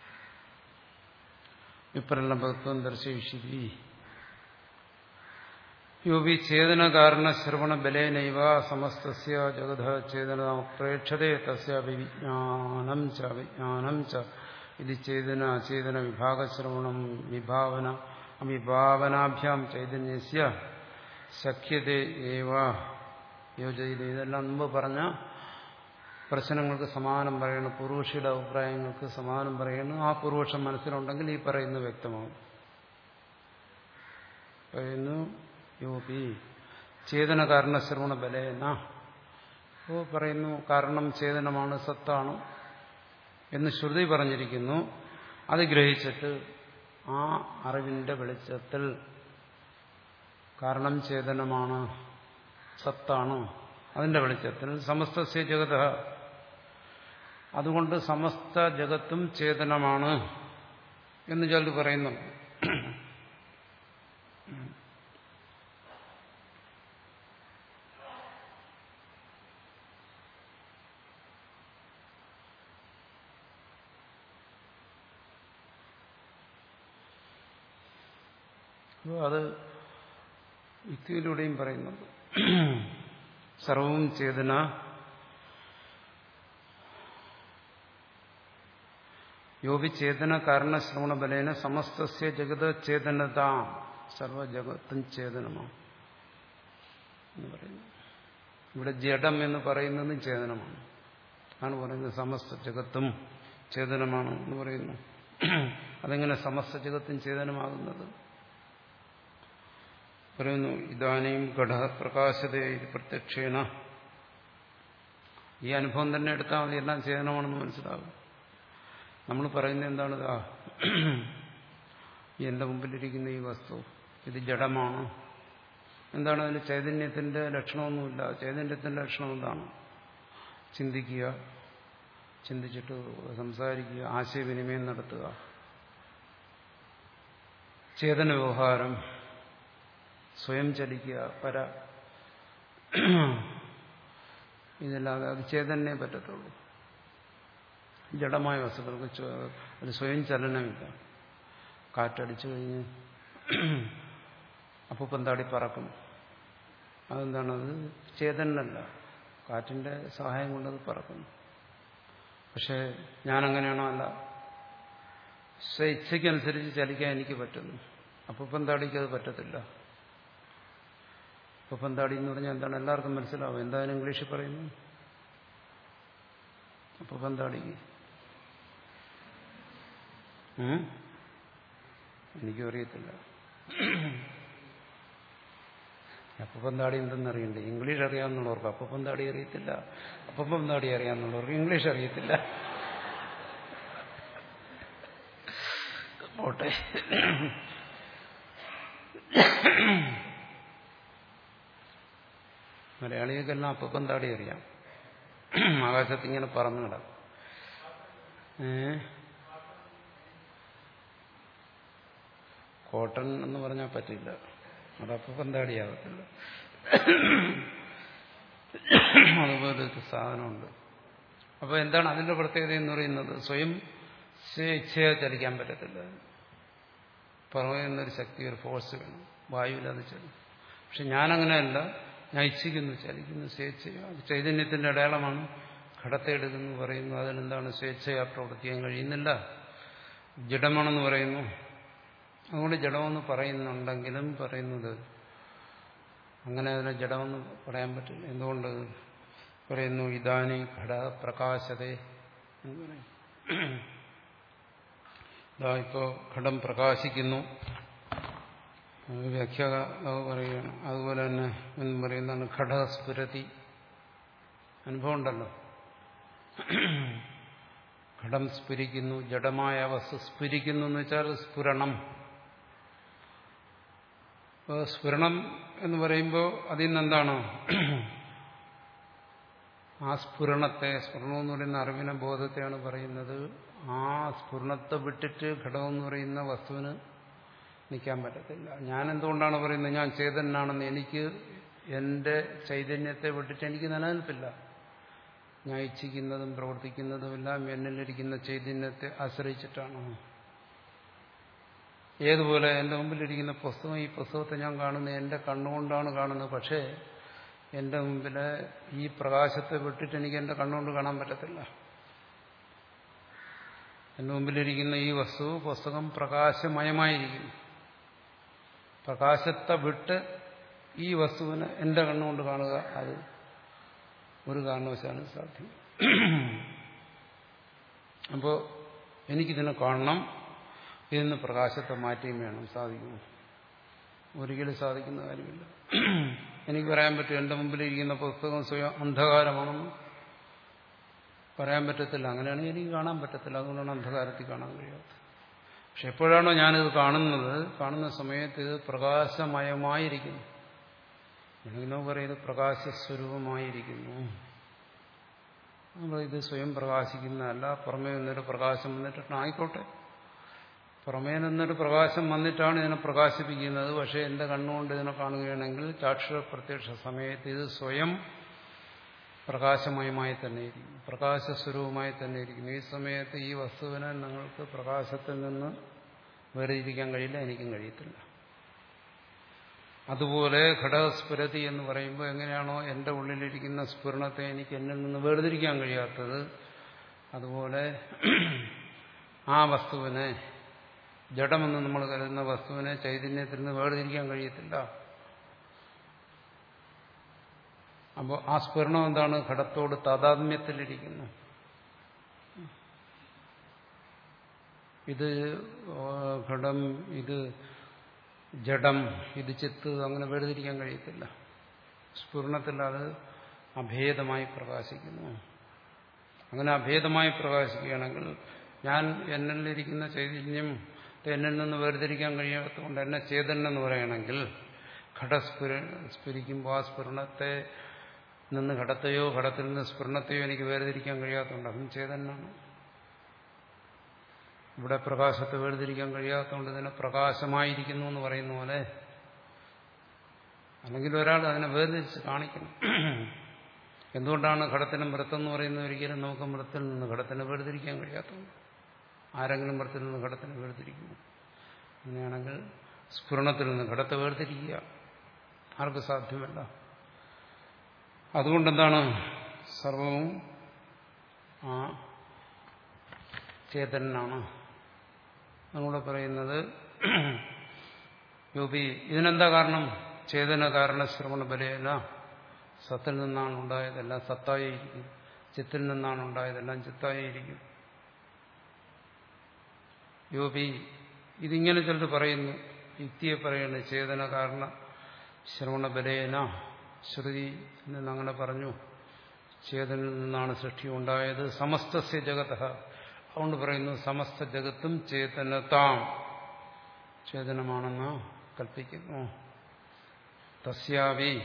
വിപ്രലംബകത്വം ദർശയിഷിതി യോപി ചേതനകാരണ ശ്രവണ ബലേനൈവ സമസ്തസ്യ ജഗത ചേതന പ്രേക്ഷതേ തസ്യാപി വിജ്ഞാനം ച വിജ്ഞാനം ച ഇത് ചേതന അചേതന വിഭാഗശ്രവണം വിഭാവന അവിഭാവനാഭ്യാം ചൈതന്യസ്യ സഖ്യതേ ഏവ യോജയിത്. ഇതെല്ലാം മുമ്പ് പറഞ്ഞ പ്രശ്നങ്ങൾക്ക് സമാനം പറയുന്നു, പൂർവക്ഷിയുടെ അഭിപ്രായങ്ങൾക്ക് സമാനം പറയുന്നു. ആ പൂർവക്ഷം മനസ്സിലുണ്ടെങ്കിൽ ഈ പറയുന്നത് വ്യക്തമാകും. പറയുന്നു യോപി ചേതന കാരണ ശ്രവണ ബലേന. ഓ പറയുന്നു കാരണം ചേതനമാണ്, സത്താണ് എന്ന് ശ്രുതി പറഞ്ഞിരിക്കുന്നു. അത് ഗ്രഹിച്ചിട്ട് ആ അറിവിന്റെ വെളിച്ചത്തിൽ കാരണം ചേതനമാണ്, സത്താണ്, അതിന്റെ വെളിച്ചത്തിൽ സമസ്തസ്യ ജഗത, അതുകൊണ്ട് സമസ്ത ജഗത്തും ചേതനമാണ് എന്ന് ചിലർ പറയുന്നു. അത് യുക്തിയിലൂടെയും പറയുന്നുണ്ട്. സർവവും ചേതന, യോപി ചേതന കാരണ ശ്രവണ ബലേന സമസ്തസ്യ ജഗത ചേതനത, സർവജഗത്തും ചേതനമാണ് എന്ന് പറയുന്നു. ഇവിടെ ജഡം എന്ന് പറയുന്നതും ചേതനമാണ്. ആണ് പറയുന്നത് സമസ്ത ജഗത്തും ചേതനമാണ് എന്ന് പറയുന്നു. അതെങ്ങനെ സമസ്ത ജഗത്തും ചേതനമാകുന്നത്? പറയുന്നു ഇതാനും ഘടപ്രകാശതേ പ്രത്യക്ഷേണ. ഈ അനുഭവം തന്നെ എടുത്താൽ മതി, എല്ലാം ചേതനമാണെന്ന് മനസ്സിലാകും. നമ്മൾ പറയുന്നത് എന്താണ്? ഇതാ എന്റെ മുമ്പിലിരിക്കുന്ന ഈ വസ്തു ഇത് ജഡമാണ്. എന്താണ് അതിന്? ചൈതന്യത്തിന്റെ ലക്ഷണമൊന്നുമില്ല. ചൈതന്യത്തിന്റെ ലക്ഷണം എന്താണ്? ചിന്തിക്കുക, ചിന്തിച്ചിട്ട് സംസാരിക്കുക, ആശയവിനിമയം നടത്തുക, ചേതന വ്യവഹാരം, സ്വയം ചലിക്കുക, പര, ഇതല്ലാതെ അത് ചേതനേ പറ്റത്തുള്ളൂ. ജഡമായ വസ്തുക്കൾക്ക് ഒരു സ്വയം ചലനമില്ല. കാറ്റടിച്ചു കഴിഞ്ഞ് അപ്പൂപ്പന്താടി പറക്കും. അതെന്താണത്? ചേതനല്ല, കാറ്റിന്റെ സഹായം കൊണ്ടത് പറക്കുന്നു. പക്ഷെ ഞാനങ്ങനെയാണോ? അല്ല, ഇച്ഛയ്ക്കനുസരിച്ച് ചലിക്കാൻ എനിക്ക് പറ്റുന്നു. അപ്പൂപ്പന്താടിക്ക് അത് പറ്റത്തില്ല. അപ്പൂപ്പന്താടി എന്ന് പറഞ്ഞാൽ എന്താണ്? എല്ലാവർക്കും മനസ്സിലാവും. എന്താണ് ഇംഗ്ലീഷിൽ പറയുന്നത്? അപ്പൂപ്പന്താടിക്ക് എനിക്കും അറിയത്തില്ല. അപ്പൂപ്പന്താടി എന്തെന്നറിയണ്ടേ? ഇംഗ്ലീഷ് അറിയാവുന്നവർക്ക് അപ്പൂപ്പന്താടി അറിയത്തില്ല, അപ്പൂപ്പന്താടി അറിയാവുന്നവർക്ക് ഇംഗ്ലീഷ് അറിയത്തില്ല. പോട്ടെ. മലയാളികൾക്കെല്ലാം അപ്പൂപ്പന്താടി അറിയാം. ആകാശത്തിങ്ങനെ പറന്നു കിടക്കും. ഏ കോട്ടൺ എന്ന് പറഞ്ഞാൽ പറ്റില്ല, അത് അപ്പൂപ്പന്താടിയാകത്തില്ല. അതുപോലെ ഒരു സാധനമുണ്ട്. അപ്പൊ എന്താണ് അതിന്റെ പ്രത്യേകത എന്ന് പറയുന്നത്? സ്വയം ഇച്ഛയെ ചലിക്കാൻ പറ്റത്തില്ല. പുറമേ നിന്നൊരു ശക്തി, ഒരു ഫോഴ്സ് വേണം. വായുവിലത് ചലിക്കും. പക്ഷെ ഞാനങ്ങനെയല്ല. ഞാൻ ഇച്ഛിക്കുന്നു, ചലിക്കുന്നു, സ്വേച്ഛയോ. അത് ചൈതന്യത്തിന്റെ അടയാളമാണ്. ഘടത്തെ എടുക്കുന്നു പറയുന്നു, അതിനെന്താണ്? സ്വേച്ഛയാ പ്രവർത്തിക്കാൻ കഴിയുന്നില്ല, ജഡമാണെന്ന് പറയുന്നു. അതുകൊണ്ട് ജഡമെന്ന് പറയുന്നുണ്ടെങ്കിലും പറയുന്നത് അങ്ങനെ അതിനെ ജഡമെന്ന് പറയാൻ പറ്റില്ല. എന്തുകൊണ്ട് പറയുന്നു? ഇതാനി ഘട പ്രകാശതേ എന്ന് പറയും. ഇതാ ഇപ്പോ ഘടം പ്രകാശിക്കുന്നു, വ്യാഖ്യാതാവ് പറയുകയാണ്. അതുപോലെ തന്നെ എന്ന് പറയുന്നതാണ് ഘടസ്ഫുരതി. അനുഭവം ഉണ്ടല്ലോ, ഘടം സ്ഫുരിക്കുന്നു, ജഡമായ വസ്തു സ്ഫുരിക്കുന്നു എന്ന് വെച്ചാൽ സ്ഫുരണം. സ്ഫുരണം എന്ന് പറയുമ്പോൾ അതിൽ നിന്നെന്താണ്? ആ സ്ഫുരണത്തെ, സ്ഫുരണം എന്ന് പറയുന്ന അറിവിനെ, ബോധത്തെയാണ് പറയുന്നത്. ആ സ്ഫുരണത്തെ വിട്ടിട്ട് ഘടകം എന്ന് പറയുന്ന വസ്തുവിന് നിൽക്കാൻ പറ്റത്തില്ല. ഞാൻ എന്തുകൊണ്ടാണ് പറയുന്നത് ഞാൻ ചേതനാണെന്ന്? എനിക്ക് എന്റെ ചൈതന്യത്തെ വിട്ടിട്ട് എനിക്ക് നിലനിൽപ്പില്ല. ഞാൻ ഇച്ഛിക്കുന്നതും പ്രവർത്തിക്കുന്നതുമെല്ലാം എന്നിലിരിക്കുന്ന ചൈതന്യത്തെ ആശ്രയിച്ചിട്ടാണ്. ഏതുപോലെ എന്റെ മുമ്പിലിരിക്കുന്ന പുസ്തകം, ഈ പുസ്തകത്തെ ഞാൻ കാണുന്നത് എന്റെ കണ്ണുകൊണ്ടാണ് കാണുന്നത്. പക്ഷേ എന്റെ മുമ്പിലെ ഈ പ്രകാശത്തെ വിട്ടിട്ട് എനിക്ക് എന്റെ കണ്ണുകൊണ്ട് കാണാൻ പറ്റത്തില്ല. എന്റെ മുമ്പിലിരിക്കുന്ന ഈ വസ്തു, പുസ്തകം പ്രകാശമയമായിരിക്കുന്നു. പ്രകാശത്തെ വിട്ട് ഈ വസ്തുവിനെ എന്റെ കണ്ണുകൊണ്ട് കാണുക, അത് ഒരു കാരണവശാലും സാധ്യം. അപ്പോൾ എനിക്കിതിനെ കാണണം, ഇതിന് പ്രകാശത്തെ മാറ്റിയും വേണം. സാധിക്കുമോ? ഒരിക്കലും സാധിക്കുന്ന കാര്യമില്ല. എനിക്ക് പറയാൻ പറ്റും എന്റെ മുമ്പിലിരിക്കുന്ന പുസ്തകം സ്വയം അന്ധകാരമാണെന്ന് പറയാൻ പറ്റത്തില്ല. അങ്ങനെയാണെങ്കിൽ എനിക്ക് കാണാൻ പറ്റത്തില്ല. അതുകൊണ്ടാണ് അന്ധകാരത്തിൽ കാണാൻ കഴിയാത്തത്. പക്ഷെ എപ്പോഴാണോ ഞാനിത് കാണുന്നത്, കാണുന്ന സമയത്ത് ഇത് പ്രകാശമയമായിരിക്കുന്നു. എന്നെങ്കിലും പറയുന്നത് പ്രകാശസ്വരൂപമായിരിക്കുന്നു. നമ്മൾ ഇത് സ്വയം പ്രകാശിക്കുന്നതല്ല, പുറമേ നിന്നൊരു പ്രകാശം വന്നിട്ടാണ്. ആയിക്കോട്ടെ, പുറമേ നിന്നൊരു പ്രകാശം വന്നിട്ടാണ് ഇതിനെ പ്രകാശിപ്പിക്കുന്നത്. പക്ഷെ എന്റെ കണ്ണുകൊണ്ട് ഇതിനെ കാണുകയാണെങ്കിൽ ചാക്ഷുഷ പ്രത്യക്ഷ സമയത്ത് ഇത് സ്വയം പ്രകാശമയമായി തന്നെ ഇരിക്കും, പ്രകാശസ്വരൂപമായി തന്നെ ഇരിക്കുന്നു. ഈ സമയത്ത് ഈ വസ്തുവിനെ നിങ്ങൾക്ക് പ്രകാശത്തിൽ നിന്ന് വേർതിരിക്കാൻ കഴിയില്ല, എനിക്കും കഴിയത്തില്ല. അതുപോലെ ഘടകസ്ഫുരതി എന്ന് പറയുമ്പോൾ എങ്ങനെയാണോ എന്റെ ഉള്ളിലിരിക്കുന്ന സ്ഫുരണത്തെ എനിക്ക് എന്നിൽ നിന്ന് വേർതിരിക്കാൻ കഴിയാത്തത്, അതുപോലെ ആ വസ്തുവിനെ, ജഡമെന്ന് നമ്മൾ കരുതുന്ന വസ്തുവിനെ ചൈതന്യത്തിൽ നിന്ന് വേർതിരിക്കാൻ കഴിയത്തില്ല. അപ്പോൾ ആ സ്ഫുരണം എന്താണ്? ഘടത്തോട് താതാത്മ്യത്തിലിരിക്കുന്നു. ഇത് ഘടം, ഇത് ജഡം, ഇത് ചിത്ത്, അങ്ങനെ വേർതിരിക്കാൻ കഴിയത്തില്ല. സ്ഫുരണത്തിൽ അത് അഭേദമായി പ്രകാശിക്കുന്നു. അങ്ങനെ അഭേദമായി പ്രകാശിക്കുകയാണെങ്കിൽ ഞാൻ എന്നിലിരിക്കുന്ന ചൈതന്യം എന്നിൽ നിന്ന് വേർതിരിക്കാൻ കഴിയാത്തതുകൊണ്ട് എന്നെ ചേതൻ എന്ന് പറയണമെങ്കിൽ ഘടസ്ഫുര സ്ഫുരിക്കുമ്പോൾ ആ സ്ഫുരണത്തെ നിന്ന് ഘടത്തെയോ ഘടത്തിൽ നിന്ന് സ്ഫുരണത്തെയോ എനിക്ക് വേർതിരിക്കാൻ കഴിയാത്തതുകൊണ്ട് അതും ചേതനാണ്. ഇവിടെ പ്രകാശത്തെ വേർതിരിക്കാൻ കഴിയാത്തതുകൊണ്ട് ഇതിനെ പ്രകാശമായിരിക്കുന്നു എന്ന് പറയുന്ന പോലെ, അല്ലെങ്കിൽ ഒരാൾ അതിനെ വേർതിരിച്ച് കാണിക്കണം. എന്തുകൊണ്ടാണ് ഘടത്തിന് മൃത്തെന്ന് പറയുന്നത്? ഒരിക്കലും നമുക്ക് മൃത്തിൽ നിന്ന് ഘടത്തിനെ വേർതിരിക്കാൻ കഴിയാത്തതുകൊണ്ട്. ആരെങ്കിലും മൃത്തിൽ നിന്ന് ഘടത്തിനെ വേർതിരിക്കുന്നു? അങ്ങനെയാണെങ്കിൽ സ്ഫുരണത്തിൽ നിന്ന് ഘടത്തെ വേർതിരിക്കുക ആർക്ക് സാധ്യമല്ല. അതുകൊണ്ടെന്താണ് സർവവും ആ ചേതനാണ്. നമ്മളൂടെ പറയുന്നത് യോബി ഇതിനെന്താ കാരണം? ചേതന കാരണ ശ്രവണ ബലേന, സത്തിൽ നിന്നാണ് ഉണ്ടായതെല്ലാം സത്തായിരിക്കും, ചിത്തിൽ നിന്നാണ് ഉണ്ടായതെല്ലാം ചിത്തായിരിക്കും. യോബി ഇതിങ്ങനെ ചിലർ പറയുന്നു, യുക്തിയെ പറയുന്നു, ചേതന കാരണ ശ്രവണ ബലേന, ശ്രുതി നിന്നങ്ങനെ പറഞ്ഞു, ചേതനിൽ നിന്നാണ് സൃഷ്ടി ഉണ്ടായത്. സമസ്തസ്യ ജഗത, അതുകൊണ്ട് പറയുന്നു സമസ്ത ജഗത്തും ചേതനതാം, ചേതനമാണെന്ന് കൽപ്പിക്കുന്നു. തസ്യാവി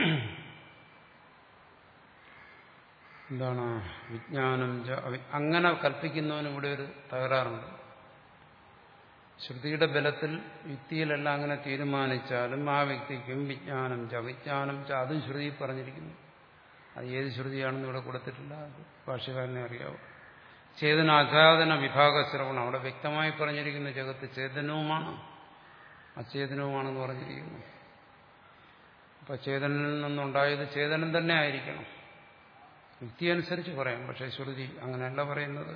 എന്താണ് വിജ്ഞാനം, അങ്ങനെ കൽപ്പിക്കുന്നവന് ഇവിടെ ഒരു തകരാറുണ്ട്. ശ്രുതിയുടെ ബലത്തിൽ യുക്തിയിലെല്ലാം അങ്ങനെ തീരുമാനിച്ചാലും ആ വ്യക്തിക്കും വിജ്ഞാനം ച, വിജ്ഞാനം ച അതും ശ്രുതി പറഞ്ഞിരിക്കുന്നു. അത് ഏത് ശ്രുതിയാണെന്ന് ഇവിടെ കൊടുത്തിട്ടില്ല, അത് ഭാഷ്യകാരനെ അറിയാവും. ചേതന അചാതന വിഭാഗ ശ്രവണം, അവിടെ വ്യക്തമായി പറഞ്ഞിരിക്കുന്ന ജഗത്ത് ചേതനവുമാണ് അചേതനവുമാണെന്ന് പറഞ്ഞിരിക്കുന്നു. അപ്പൊ ചേതനിൽ നിന്നുണ്ടായത് ചേതനം തന്നെ ആയിരിക്കണം, യുക്തി അനുസരിച്ച് പറയാം. പക്ഷെ ശ്രുതി അങ്ങനെയല്ല പറയുന്നത്.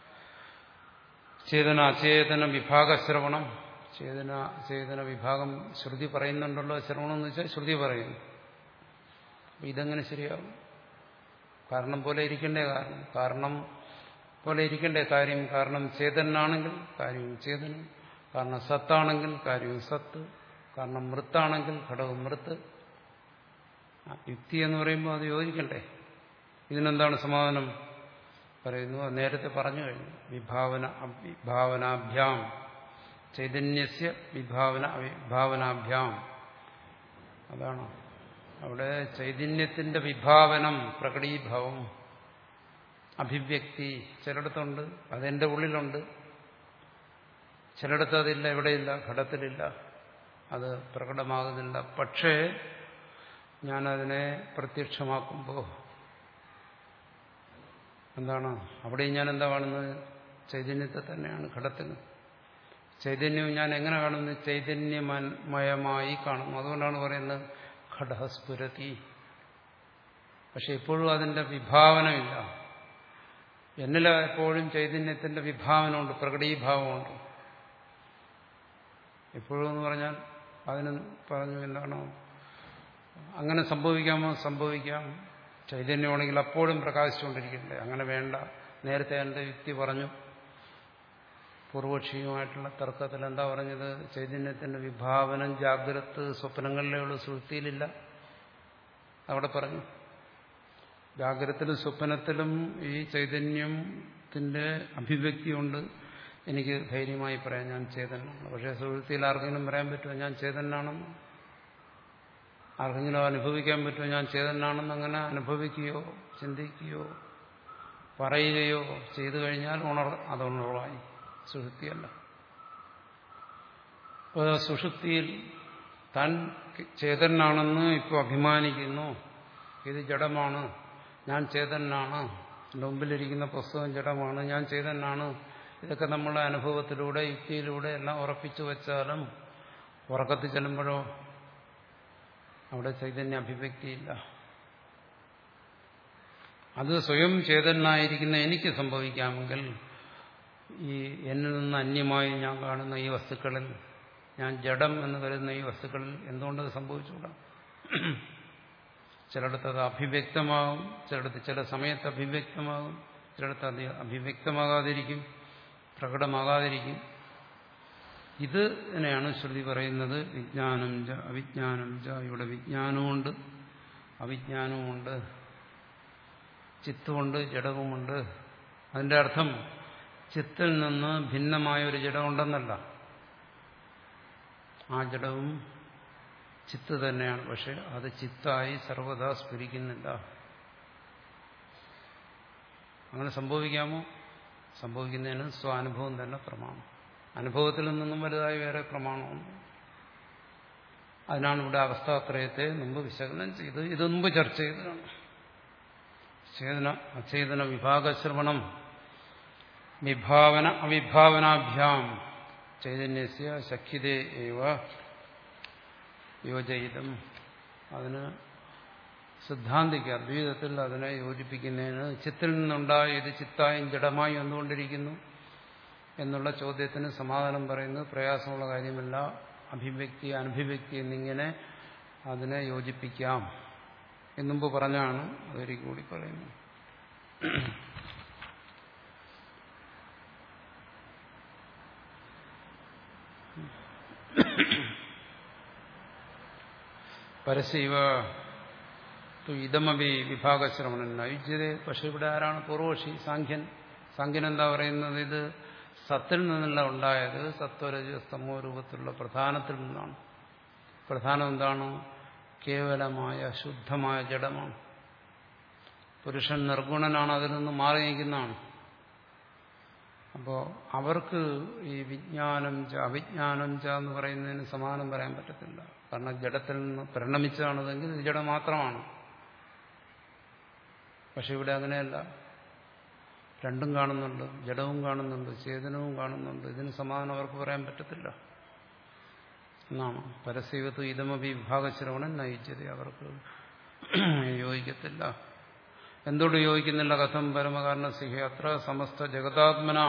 ചേതന അചേതന വിഭാഗ ശ്രവണം, ചേതന ചേതന വിഭാഗം ശ്രുതി പറയുന്നുണ്ടല്ലോ. ശ്രവണം എന്ന് വെച്ചാൽ ശ്രുതി പറയുന്നു. ഇതെങ്ങനെ ശരിയാകും? കാരണം പോലെ ഇരിക്കേണ്ടേ കാരണം കാരണം പോലെ ഇരിക്കേണ്ട കാര്യം. കാരണം ചേതനാണെങ്കിൽ കാര്യവും ചേതനം, കാരണം സത്താണെങ്കിൽ കാര്യവും സത്ത്, കാരണം മൃത്താണെങ്കിൽ ഘടകവും മൃത്ത്. യുക്തി എന്ന് പറയുമ്പോൾ അത് യോജിക്കണ്ടേ? ഇതിനെന്താണ് സമാധാനം പറയുന്നു? നേരത്തെ പറഞ്ഞു കഴിഞ്ഞു. വിഭാവന വിഭാവനാഭ്യാം, ചൈതന്യസ്യ വിഭാവന അവിഭാവനാഭ്യാം, അതാണ് അവിടെ ചൈതന്യത്തിന്റെ വിഭാവനം, പ്രകടീഭാവം, അഭിവ്യക്തി ചിലയിടത്തുണ്ട്, അതെന്റെ ഉള്ളിലുണ്ട്. ചിലയിടത്ത് അതില്ല, എവിടെയില്ല, ഘടത്തിലില്ല, അത് പ്രകടമാകുന്നില്ല. പക്ഷേ ഞാനതിനെ പ്രത്യക്ഷമാക്കുമ്പോൾ എന്താണ് അവിടെയും ഞാൻ എന്താ കാണുന്നത്? ചൈതന്യത്തെ തന്നെയാണ്, ഘടത്തിന്. ചൈതന്യവും ഞാൻ എങ്ങനെ കാണുന്നു? ചൈതന്യമയമായി കാണുന്നു. അതുകൊണ്ടാണ് പറയുന്നത് ഘടസ്ഫുരതി. പക്ഷെ ഇപ്പോഴും അതിന്റെ വിഭാവനമില്ല. എന്നിൽ എപ്പോഴും ചൈതന്യത്തിന്റെ വിഭാവനമുണ്ട്, പ്രകടീഭാവമുണ്ട്. എപ്പോഴും എന്ന് പറഞ്ഞാൽ അതിന് പറഞ്ഞു എന്താണോ, അങ്ങനെ സംഭവിക്കാമോ? സംഭവിക്കാം. ചൈതന്യമാണെങ്കിൽ അപ്പോഴും പ്രകാശിച്ചുകൊണ്ടിരിക്കണ്ടേ? അങ്ങനെ വേണ്ട. നേരത്തെ എൻ്റെ യുക്തി പറഞ്ഞു, പൂർവപക്ഷിയുമായിട്ടുള്ള തർക്കത്തിൽ എന്താ പറഞ്ഞത്? ചൈതന്യത്തിന്റെ വിഭാവനം ജാഗ്രത് സ്വപ്നങ്ങളിലേ ഉള്ളൂ, സുഷുപ്തിയിലില്ല. അവിടെ പറഞ്ഞു ജാഗ്രതത്തിലും സ്വപ്നത്തിലും ഈ ചൈതന്യത്തിന്റെ അഭിവ്യക്തിയുണ്ട്. എനിക്ക് ധൈര്യമായി പറയാം ഞാൻ ചേതനാണ്. പക്ഷേ സുഷുപ്തിയിൽ ആർക്കെങ്കിലും പറയാൻ പറ്റുമോ ഞാൻ ചേതനാണെന്ന്? ആർക്കെങ്കിലും അനുഭവിക്കാൻ പറ്റുമോ ഞാൻ ചേതനാണെന്ന്? അങ്ങനെ അനുഭവിക്കുകയോ ചിന്തിക്കുകയോ പറയുകയോ ചെയ്തു കഴിഞ്ഞാൽ ഉണർ അത് ഉണർവായി, സുഷുപ്തിയല്ല. ഇപ്പോൾ സുഷുപ്തിയിൽ താൻ ചേതനാണെന്ന് ഇപ്പോൾ അഭിമാനിക്കുന്നു. ഇത് ജഡമാണ്, ഞാൻ ചേതനാണ്, എൻ്റെ മുമ്പിലിരിക്കുന്ന പുസ്തകം ജഡമാണ്, ഞാൻ ചേതനാണ്. ഇതൊക്കെ നമ്മളെ അനുഭവത്തിലൂടെ യുക്തിയിലൂടെ എല്ലാം ഉറപ്പിച്ചു വെച്ചാലും ഉറക്കത്തിൽ ചെല്ലുമ്പോഴോ അവിടെ ചൈതന്യ അഭിവ്യക്തിയില്ല. അത് സ്വയം ചേതനായിരിക്കുന്ന എനിക്ക് സംഭവിക്കാമെങ്കിൽ ഈ എന്നിൽ നിന്ന് അന്യമായി ഞാൻ കാണുന്ന ഈ വസ്തുക്കളിൽ, ഞാൻ ജഡം എന്ന് കരുതുന്ന ഈ വസ്തുക്കളിൽ എന്തുകൊണ്ടത് സംഭവിച്ചുകൂടാ? ചിലയിടത്ത് അത് അഭിവ്യക്തമാകും, ചിലയിടത്ത് ചില സമയത്ത് അഭിവ്യക്തമാകും, ചിലയിടത്ത് അത് അഭിവ്യക്തമാകാതിരിക്കും, പ്രകടമാകാതിരിക്കും. ഇത് തന്നെയാണ് ശ്രുതി പറയുന്നത് വിജ്ഞാനം ച അവിജ്ഞാനം ച. ഇവിടെ വിജ്ഞാനവുമുണ്ട് അവിജ്ഞാനവുമുണ്ട്, ചിത്തുമുണ്ട് ജഡവുമുണ്ട്. അതിന്റെ അർത്ഥം ചിത്തിൽ നിന്ന് ഭിന്നമായ ഒരു ജഡമുണ്ടെന്നല്ല. ആ ജഡവും ചിത്ത് തന്നെയാണ്. പക്ഷെ അത് ചിത്തായി സർവദാ സ്ഫുരിക്കുന്നില്ല. അങ്ങനെ സംഭവിക്കാമോ? സംഭവിക്കുന്നതിന് സ്വാനുഭവം തന്നെ പ്രമാണം. അനുഭവത്തിൽ നിന്നും വലുതായി വേറെ പ്രമാണമുണ്ട്. അതിനാണ് ഇവിടെ അവസ്ഥാത്രയത്തെ മുമ്പ് വിശകലനം ചെയ്ത് ഇത് മുമ്പ് ചർച്ച ചെയ്തതാണ്. ചേതന അചേതന വിഭാഗശ്രവണം വിഭാവന അവിഭാവനാഭ്യാം ചൈതന്യസ്യ ശക്യതേ ഏവ യോജയിതം. അതിന് സിദ്ധാന്തിക്ക് അദ്വൈതത്തിൽ അതിനെ യോജിപ്പിക്കുന്നതിന് ചിത്തിൽ നിന്നുണ്ടായ ഇത് ചിത്തായും ജഡമായി വന്നുകൊണ്ടിരിക്കുന്നു എന്നുള്ള ചോദ്യത്തിന് സമാധാനം പറയുന്നത് പ്രയാസമുള്ള കാര്യമല്ല. അഭിവ്യക്തി അനഭിവ്യക്തി എന്നിങ്ങനെ അതിനെ യോജിപ്പിക്കാം എന്നുമ്പ് പറഞ്ഞാണ് അതൊരിക്കൽ കൂടി പറയുന്നത്. പരസ്യവ ഇതമവി വിഭാഗശ്രവണൻ നയുജ്യത. പക്ഷെ ഇവിടെ ആരാണ് പൂർവക്ഷി? സാഖ്യൻ. സാഖ്യൻ എന്താ പറയുന്നത്? ഇത് സത്തിൽ നിന്നല്ല ഉണ്ടായത്, സത്വരജ സ്തമോ രൂപത്തിലുള്ള പ്രധാനത്തിൽ നിന്നാണ്. പ്രധാനം എന്താണ്? കേവലമായ ശുദ്ധമായ ജഡമാണ്. പുരുഷൻ നിർഗുണനാണ്, അതിൽ നിന്ന് മാറി നിൽക്കുന്നതാണ്. അപ്പോൾ അവർക്ക് ഈ വിജ്ഞാനം ച അവിജ്ഞാനം ച എന്ന് പറയുന്നതിന് സമാനം പറയാൻ പറ്റത്തില്ല. കാരണം ജഡത്തിൽ നിന്ന് പരിണമിച്ചതാണതെങ്കിൽ ഇത് ജഡം മാത്രമാണ്. പക്ഷെ ഇവിടെ അങ്ങനെയല്ല, രണ്ടും കാണുന്നുണ്ട്, ജഡവും കാണുന്നുണ്ട്, ചേതനവും കാണുന്നുണ്ട്. ഇതിന് സമാനം അവർക്ക് പറയാൻ പറ്റത്തില്ല എന്നാണ്. പരസ്യവത്വ ഇതമപി വിഭാഗശ്രവണൻ നയിച്ചത് അവർക്ക് യോജിക്കത്തില്ല. എന്തുകൊണ്ട് യോജിക്കുന്നില്ല? കഥം പരമകാരണ സിഹ അത്ര സമസ്ത ജഗതാത്മന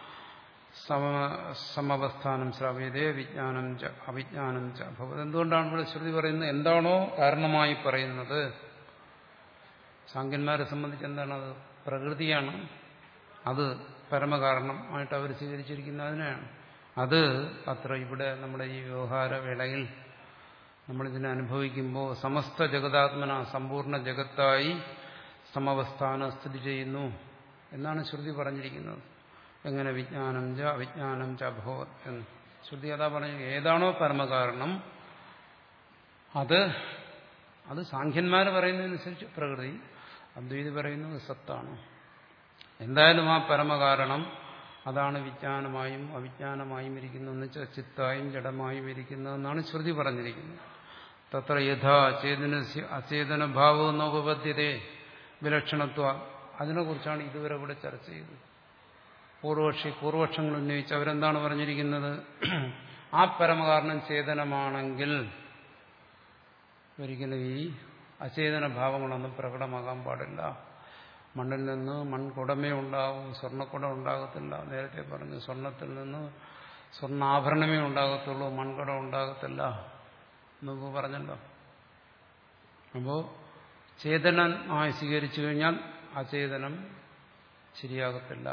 സമവസ്ഥാനം ശ്രാവ്യതേ വിജ്ഞാനം ച അവിജ്ഞാനം ച ഭവത്. എന്തുകൊണ്ടാണ് ഇവിടെ ശ്രുതി പറയുന്നത്? എന്താണോ കാരണമായി പറയുന്നത്. സാങ്കന്മാരെ സംബന്ധിച്ച് എന്താണത്? പ്രകൃതിയാണ്. അത് പരമകാരണമായിട്ട് അവർ സ്വീകരിച്ചിരിക്കുന്ന അതിനെയാണ്. അത് അത്ര ഇവിടെ നമ്മുടെ ഈ വ്യവഹാര വേളയിൽ നമ്മളിതിനെ അനുഭവിക്കുമ്പോൾ സമസ്ത ജഗതാത്മന സമ്പൂർണ്ണ ജഗത്തായി സമവസ്ഥാനം സ്ഥിതി ചെയ്യുന്നു എന്നാണ് ശ്രുതി പറഞ്ഞിരിക്കുന്നത്. എങ്ങനെ? വിജ്ഞാനം ച അവിജ്ഞാനം ച ഭവത് എന്ന് ശ്രുതി അതാ പറഞ്ഞു. ഏതാണോ പരമകാരണം അത് അത് സാഖ്യന്മാർ പറയുന്നതനുസരിച്ച് പ്രകൃതി, അദ്വൈതി പറയുന്നത് സത്താണ്. എന്തായാലും ആ പരമകാരണം അതാണ് വിജ്ഞാനമായും അവിജ്ഞാനമായും ഇരിക്കുന്നതെന്ന് വെച്ചാൽ ചിത്തായും ജഡമായും ഇരിക്കുന്നതെന്നാണ് ശ്രുതി പറഞ്ഞിരിക്കുന്നത്. തത്ര യഥാ ചേതന അചേതന ഭാവോ നോപപദ്യതേ വിലക്ഷണത്വ, അതിനെക്കുറിച്ചാണ് ഇതുവരെ ഇവിടെ ചർച്ച ചെയ്തത്. പൂർവക്ഷി പൂർവക്ഷങ്ങൾ ഉന്നയിച്ച് അവരെന്താണ് പറഞ്ഞിരിക്കുന്നത്? ആ പരമകാരണം ചേതനമാണെങ്കിൽ ഒരിക്കലും ഈ അചേതന ഭാവങ്ങളൊന്നും പ്രകടമാകാൻ പാടില്ല. മണ്ണിൽ നിന്ന് മൺകുടമേ ഉണ്ടാവും, സ്വർണ്ണക്കുടം ഉണ്ടാകത്തില്ല. നേരത്തെ പറഞ്ഞു സ്വർണത്തിൽ നിന്ന് സ്വർണ്ണാഭരണമേ ഉണ്ടാകത്തുള്ളൂ, മൺകുടം ഉണ്ടാകത്തില്ല എന്ന് പറഞ്ഞല്ലോ. അപ്പോൾ ചേതനമായി സ്വീകരിച്ചു കഴിഞ്ഞാൽ അചേതനം ശരിയാകത്തില്ല.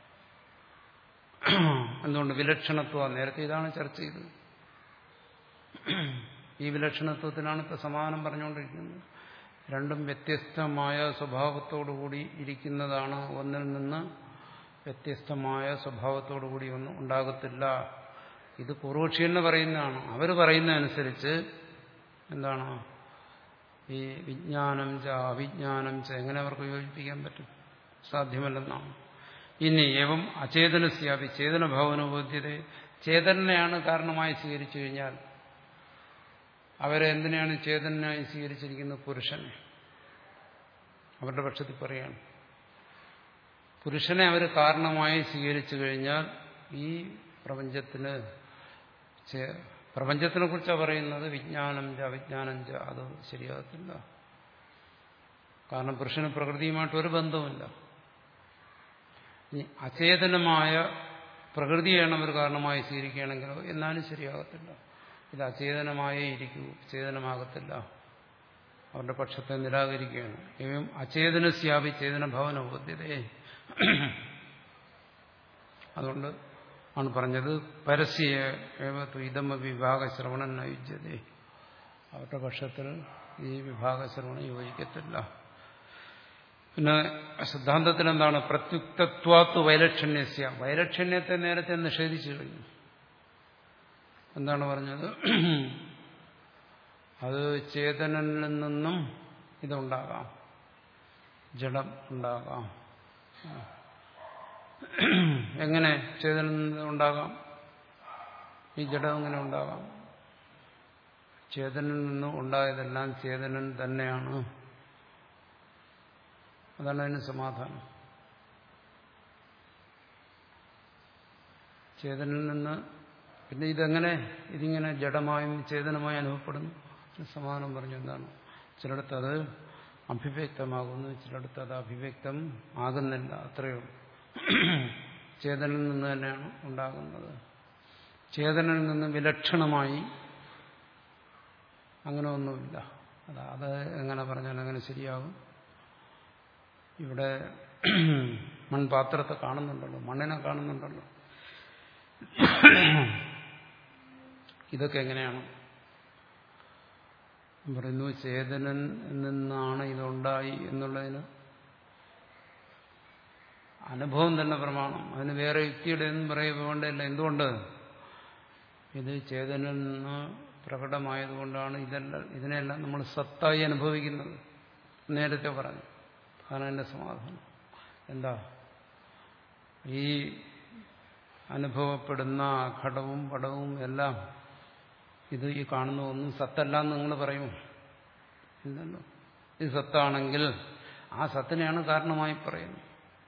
എന്തുകൊണ്ട്? വിലക്ഷണത്വം. നേരത്തെ ഇതാണ് ചർച്ച ചെയ്തത്. ഈ വിലക്ഷണത്വത്തിനാണ് ഇപ്പൊ സമാനം പറഞ്ഞുകൊണ്ടിരിക്കുന്നത്. രണ്ടും വ്യത്യസ്തമായ സ്വഭാവത്തോടുകൂടി ഇരിക്കുന്നതാണ്. ഒന്നിൽ നിന്ന് വ്യത്യസ്തമായ സ്വഭാവത്തോടുകൂടി ഒന്നും ഉണ്ടാകത്തില്ല. ഇത് പൂർവക്ഷി എന്ന് പറയുന്നതാണ്. അവർ പറയുന്നതനുസരിച്ച് എന്താണ്? ഈ വിജ്ഞാനം ച അവിജ്ഞാനം ച എങ്ങനെ അവർക്ക് യോജിപ്പിക്കാൻ പറ്റും? സാധ്യമല്ലെന്നാണ്. ഇനി ഏവം അചേതനസ്യാപി ചേതനഭാവനോബോധ്യത, ചേതനെയാണ് കാരണമായി സ്വീകരിച്ചു കഴിഞ്ഞാൽ അവരെ എന്തിനാണ് ചേതനായി സ്വീകരിച്ചിരിക്കുന്നത്? പുരുഷനെ. അവരുടെ പക്ഷത്തിൽ പറയാണ്, പുരുഷനെ അവർ കാരണമായി സ്വീകരിച്ചു കഴിഞ്ഞാൽ ഈ പ്രപഞ്ചത്തിന് പ്രപഞ്ചത്തിനെ കുറിച്ചാണ് പറയുന്നത്. വിജ്ഞാനം ച അവിജ്ഞാനം ച അത് ശരിയാകത്തില്ല. കാരണം പുരുഷന് പ്രകൃതിയുമായിട്ട് ഒരു ബന്ധവുമില്ല. ഇനി അചേതനമായ പ്രകൃതിയാണ് അവർ കാരണമായി സ്വീകരിക്കുകയാണെങ്കിലോ എന്നാലും ശരിയാകത്തില്ല. ഇത് അചേതനമായേ ഇരിക്കൂ, ചേതനമാകത്തില്ല. അവരുടെ പക്ഷത്തെ നിരാകരിക്കുകയാണ്. ഇവയും അചേതനസ്യാപി ചേതന ഭവന ബോധ്യതയെ. അതുകൊണ്ട് ആണ് പറഞ്ഞത് പരസ്യ ഇതമ വിഭാഗ ശ്രവണം നയുജ്യതേ. അവരുടെ പക്ഷത്തിൽ ഈ വിഭാഗ ശ്രവണം യോജിക്കത്തില്ല. പിന്നെ സിദ്ധാന്തത്തിൽ എന്താണ്? പ്രത്യുക്തത്വാത്തു വൈലക്ഷണ്യസ്യ. വൈലക്ഷണ്യത്തെ നേരത്തെ നിഷേധിച്ചു കഴിഞ്ഞു. എന്താണ് പറഞ്ഞത്? അത് ചേതനനിൽ നിന്നും ഇതുണ്ടാകാം, ജഡം ഉണ്ടാകാം. എങ്ങനെ ചേതനനിൽ നിന്ന് ഉണ്ടാകാം? ഈ ജഡം എങ്ങനെ ഉണ്ടാകാം? ചേതനിൽ നിന്ന് ഉണ്ടായതെല്ലാം ചേതനൻ തന്നെയാണ്. അതാണ് അതിന് സമാധാനം. ചേതനിൽ നിന്ന് പിന്നെ ഇതെങ്ങനെ ഇതിങ്ങനെ ജഡമായും ചേതനമായി അനുഭവപ്പെടുന്നു? സമാനം പറഞ്ഞു. എന്താണ്? ചിലയിടത്ത് അത് അഭിവ്യക്തമാകുന്നു, ചിലയിടത്ത് അത് അഭിവ്യക്തം ആകുന്നില്ല. അത്രയേ ഉള്ളൂ. ചേതനിൽ നിന്ന് തന്നെയാണ് ഉണ്ടാകുന്നത്. ചേതനിൽ നിന്ന് വിലക്ഷണമായി അങ്ങനെ ഒന്നുമില്ല. അത് അത് എങ്ങനെ പറഞ്ഞാൽ അങ്ങനെ ശരിയാകും? ഇവിടെ മൺപാത്രത്തെ കാണുന്നുണ്ടല്ലോ, മണ്ണിനെ കാണുന്നുണ്ടല്ലോ. ഇതൊക്കെ എങ്ങനെയാണ് പറയുന്നു? ചേതനൻ നിന്നാണ് ഇതുണ്ടായി എന്നുള്ളതിന് അനുഭവം തന്നെ പ്രമാണം. അതിന് വേറെ യുക്തിയുടെ ഒന്നും പറയേണ്ടതില്ല. എന്തുകൊണ്ട്? ഇത് ചേതനിൽ നിന്ന് പ്രകടമായതുകൊണ്ടാണ് ഇതെല്ലാം ഇതിനെല്ലാം നമ്മൾ സത്തായി അനുഭവിക്കുന്നത്. നേരത്തെ പറഞ്ഞു. അതാണ് എൻ്റെ സമാധാനം. എന്താ? ഈ അനുഭവപ്പെടുന്ന ഘടവും പടവും എല്ലാം ഇത് ഈ കാണുന്ന ഒന്നും സത്തല്ല എന്ന് നിങ്ങൾ പറയും. ഇല്ലല്ലോ. ഇത് സത്താണെങ്കിൽ ആ സത്തിനെയാണ് കാരണമായി പറയുന്നത്.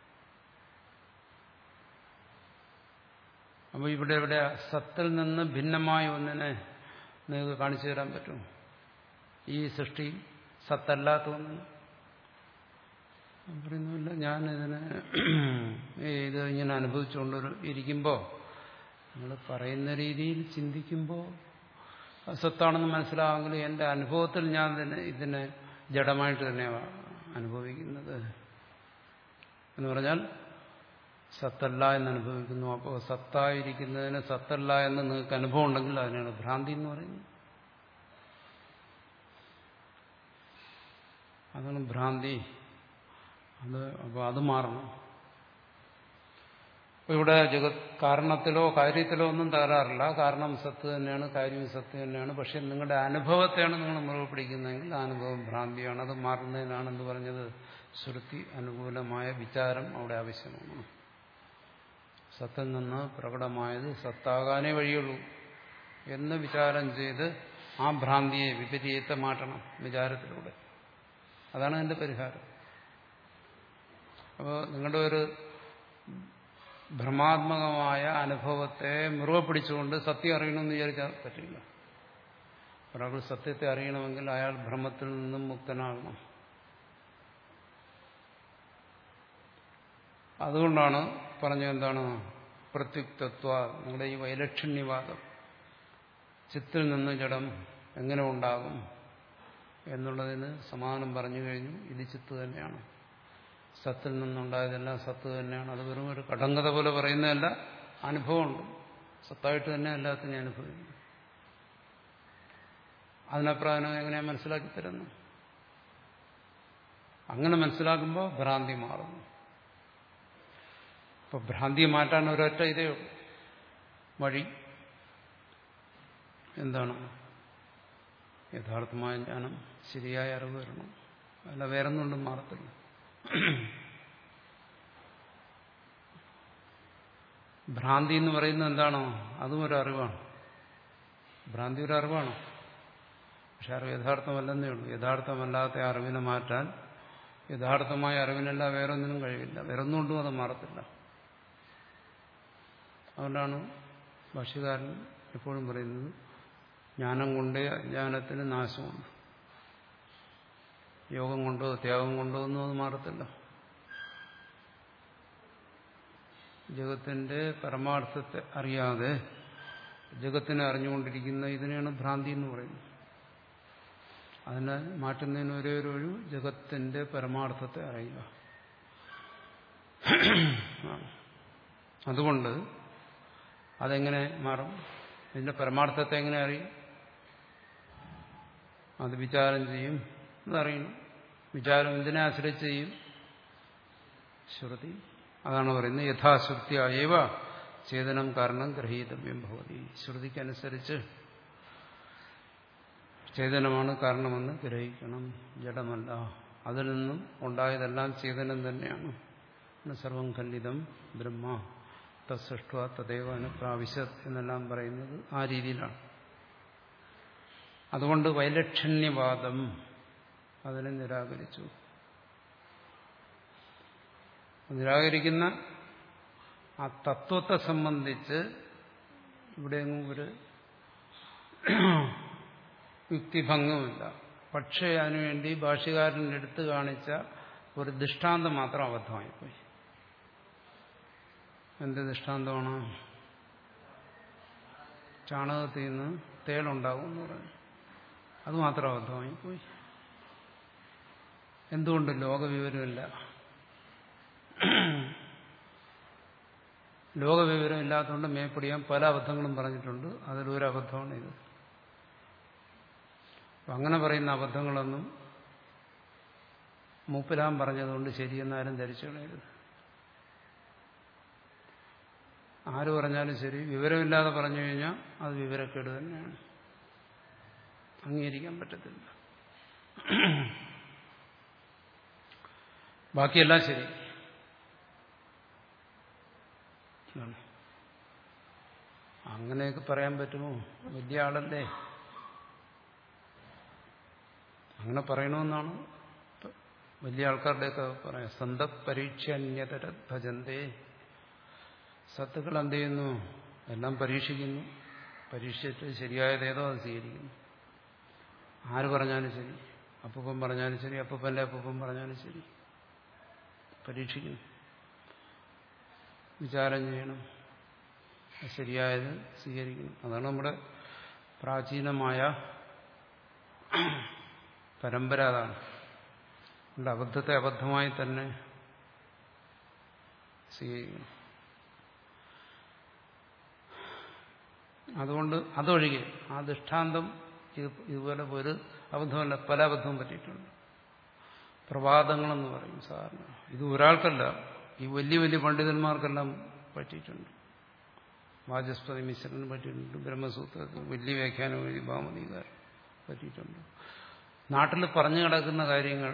അപ്പോൾ ഇവിടെ ഇവിടെ സത്തിൽ നിന്ന് ഭിന്നമായ ഒന്നിനെ നിങ്ങൾക്ക് കാണിച്ചു തരാൻ പറ്റും? ഈ സൃഷ്ടി സത്തല്ലാത്ത ഒന്നിന് പറയുന്നില്ല. ഞാനിതിനെ ഇത് ഇങ്ങനെ അനുഭവിച്ചുകൊണ്ട് ഇരിക്കുമ്പോൾ നിങ്ങൾ പറയുന്ന രീതിയിൽ ചിന്തിക്കുമ്പോൾ സത്താണെന്ന് മനസ്സിലാവെങ്കിൽ എൻ്റെ അനുഭവത്തിൽ ഞാൻ തന്നെ ഇതിനെ ജഡമായിട്ട് തന്നെയാണ് അനുഭവിക്കുന്നത് എന്ന് പറഞ്ഞാൽ സത്തല്ല എന്ന് അനുഭവിക്കുന്നു. അപ്പോൾ സത്തായിരിക്കുന്നതിന് സത്തല്ല എന്ന് നിങ്ങൾക്ക് അനുഭവം ഉണ്ടെങ്കിൽ അതിനാണ് ഭ്രാന്തി എന്ന് പറയുന്നത്. അതാണ് ഭ്രാന്തി. അത് അപ്പോൾ അത് മാറണം. അപ്പോൾ ഇവിടെ ജഗത് കാരണത്തിലോ കാര്യത്തിലോ ഒന്നും തകരാറില്ല. കാരണം സത്ത് തന്നെയാണ്, കാര്യവും സത്ത് തന്നെയാണ്. പക്ഷെ നിങ്ങളുടെ അനുഭവത്തെയാണ് നിങ്ങൾ മുറുകെ പിടിക്കുന്നതെങ്കിൽ ആ അനുഭവം ഭ്രാന്തിയാണ്. അത് മാറുന്നതിനാണെന്ന് പറഞ്ഞത് ശ്രുതി അനുകൂലമായ വിചാരം അവിടെ ആവശ്യമാണ്. സത്തിൽ നിന്ന് പ്രകടമായത് സത്താകാനേ വഴിയുള്ളൂ എന്ന് വിചാരം ചെയ്ത് ആ ഭ്രാന്തിയെ വിപരീതത്തെ മാറ്റണം വിചാരത്തിലൂടെ. അതാണ് അതിന്റെ പരിഹാരം. അപ്പോൾ നിങ്ങളുടെ ഒരു ഭ്രമാത്മകമായ അനുഭവത്തെ മുറുകെ പിടിച്ചുകൊണ്ട് സത്യം അറിയണമെന്ന് വിചാരിച്ചാൽ പറ്റില്ല. ഒരാൾക്ക് സത്യത്തെ അറിയണമെങ്കിൽ അയാൾ ഭ്രമത്തിൽ നിന്നും മുക്തനാകണം. അതുകൊണ്ടാണ് പറഞ്ഞത് എന്താണ് പ്രത്യുക്തത്വ, നിങ്ങളുടെ ഈ വൈലക്ഷണ്യവാദം, ചിത്തിൽ നിന്ന് ജഡം എങ്ങനെ ഉണ്ടാകും എന്നുള്ളതിന് സമാനം പറഞ്ഞു കഴിഞ്ഞു. ഇത് ചിത്ത് തന്നെയാണ്, സത്തിൽ നിന്നുണ്ടായതെല്ലാം സത്ത് തന്നെയാണ്. അത് വെറും ഒരു കടങ്കഥ പോലെ പറയുന്നതല്ല, അനുഭവമുണ്ട്. സത്തായിട്ട് തന്നെ എല്ലാത്തിനും അനുഭവിക്കും. അതിനപ്പുറം എങ്ങനെയാ മനസ്സിലാക്കി തരുന്നു? അങ്ങനെ മനസ്സിലാക്കുമ്പോൾ ഭ്രാന്തി മാറുന്നു. അപ്പൊ ഭ്രാന്തിയെ മാറ്റാൻ ഒരൊറ്റ ഇതേ വഴി എന്താണ്? യഥാർത്ഥമായ ജ്ഞാനം, ശരിയായ അറിവ് വരണം. അല്ല വേറൊന്നുകൊണ്ടും മാറത്തില്ല. ഭ്രാന്തി എന്ന് പറയുന്നത് എന്താണോ അതും ഒരു അറിവാണ്. ഭ്രാന്തി ഒരു അറിവാണ്. പക്ഷെ അറിവ് യഥാർത്ഥമല്ലെന്നേ ഉള്ളൂ. യഥാർത്ഥമല്ലാത്ത അറിവിനെ മാറ്റാൻ യഥാർത്ഥമായ അറിവിനല്ല വേറൊന്നിനും കഴിയില്ല. വേറൊന്നുകൊണ്ടും അത് മാറത്തില്ല. അതുകൊണ്ടാണ് ഭാഷ്യകാരൻ എപ്പോഴും പറയുന്നത് ജ്ഞാനം കൊണ്ടേ അജ്ഞാനത്തിന് നാശമുണ്ട്. യോഗം കൊണ്ടോ ത്യാഗം കൊണ്ടോ ഒന്നും അത് മാറത്തില്ല. ജഗത്തിന്റെ പരമാർത്ഥത്തെ അറിയാതെ ജഗത്തിനെ അറിഞ്ഞുകൊണ്ടിരിക്കുന്ന ഇതിനെയാണ് ഭ്രാന്തി എന്ന് പറയുന്നത്. അതിനെ മാറ്റുന്നതിന് ഒരേ ഒരു വഴി ജഗത്തിന്റെ പരമാർത്ഥത്തെ അറിയുക. അതുകൊണ്ട് അതെങ്ങനെ മാറും? ഇതിന്റെ പരമാർത്ഥത്തെ എങ്ങനെ അറിയും? അത് വിചാരം ചെയ്യും, അതറിയണം. വിചാരം എന്തിനെ ആശ്രയിച്ച് ചെയ്യും? ശ്രുതി. അതാണ് പറയുന്നത് യഥാശ്രുത്യായവ ചേതനം കാരണം ഗ്രഹീതവ്യം ഭവതി. ശ്രുതിക്കനുസരിച്ച് ചേതനമാണ് കാരണമെന്ന് ഗ്രഹിക്കണം, ജഡമല്ല. അതിൽ നിന്നും ഉണ്ടായതെല്ലാം ചേതനം തന്നെയാണ്. സർവം ഖണ്ഡിതം ബ്രഹ്മ തത്സൃഷ്ട്വ തദൈവ അനുപ്രാവിശത് എന്നെല്ലാം പറയുന്നത് ആ രീതിയിലാണ്. അതുകൊണ്ട് വൈലക്ഷണ്യവാദം അതിനെ നിരാകരിച്ചു. നിരാകരിക്കുന്ന ആ തത്വത്തെ സംബന്ധിച്ച് ഇവിടെയെങ്ങും ഒരു യുക്തിഭംഗമില്ല. പക്ഷേ അതിനുവേണ്ടി ഭാഷ്യകാരൻ എടുത്തു കാണിച്ച ഒരു ദൃഷ്ടാന്തം മാത്രം അബദ്ധമായിപ്പോയി. എന്ത് ദൃഷ്ടാന്തമാണ്? ചാണകത്തിൽ നിന്ന് തേളുണ്ടാകും എന്ന് പറഞ്ഞു. അത് മാത്രം അബദ്ധമായിപ്പോയി. എന്തുകൊണ്ട്? ലോകവിവരമില്ല. ലോകവിവരം ഇല്ലാത്തതുകൊണ്ട് മേപ്പടിയാൻ പല അബദ്ധങ്ങളും പറഞ്ഞിട്ടുണ്ട്. അതിലൊരു അബദ്ധമാണ് ഇത്. അപ്പം അങ്ങനെ പറയുന്ന അബദ്ധങ്ങളൊന്നും മൂപ്പിലാൻ പറഞ്ഞതുകൊണ്ട് ശരിയെന്നാരും ധരിച്ചു കളയരുത്. ആര് പറഞ്ഞാലും ശരി, വിവരമില്ലാതെ പറഞ്ഞു കഴിഞ്ഞാൽ അത് വിവരക്കേട് തന്നെയാണ്, അംഗീകരിക്കാൻ പറ്റത്തില്ല. ബാക്കിയെല്ലാം ശരി. അങ്ങനെയൊക്കെ പറയാൻ പറ്റുമോ? വലിയ ആളല്ലേ, അങ്ങനെ പറയണമെന്നാണ് വലിയ ആൾക്കാരുടെയൊക്കെ പറയാം. സന്ത പരീക്ഷ അന്യതര ഭജന്തേ. സത്തുക്കൾ എന്ത് ചെയ്യുന്നു? എല്ലാം പരീക്ഷിക്കുന്നു. പരീക്ഷിച്ചിട്ട് ശരിയായതേതോ അത് സ്വീകരിക്കുന്നു. ആര് പറഞ്ഞാലും ശരി, അപ്പൂപ്പൻ പറഞ്ഞാലും ശരി, അപ്പൂപ്പൻ്റെ അപ്പൂപ്പൻ പറഞ്ഞാലും ശരി, പരീക്ഷിക്കുന്നു. വിചാരം ചെയ്യണം, ശരിയായത് സ്വീകരിക്കണം. അതാണ് നമ്മുടെ പ്രാചീനമായ പരമ്പര. അതാണ് നമ്മുടെ അബദ്ധത്തെ അബദ്ധമായി തന്നെ സ്വീകരിക്കണം. അതുകൊണ്ട് അതൊഴികെ ആ ദൃഷ്ടാന്തം ഇതുപോലെ ഒരു അബദ്ധമല്ല, പല അബദ്ധവും പറ്റിയിട്ടുണ്ട്. പ്രവാദങ്ങളെന്ന് പറയും സാധാരണ. ഇത് ഒരാൾക്കല്ല, ഈ വലിയ വലിയ പണ്ഡിതന്മാർക്കെല്ലാം പറ്റിയിട്ടുണ്ട്, വാചസ്പതി മിശ്രന് പറ്റിയിട്ടുണ്ട്, ബ്രഹ്മസൂത്രത്തിൽ വലിയ വ്യാഖ്യാനം എഴുതി ഭാമതികാരൻ പറ്റിയിട്ടുണ്ട്. നാട്ടിൽ പറഞ്ഞു കിടക്കുന്ന കാര്യങ്ങൾ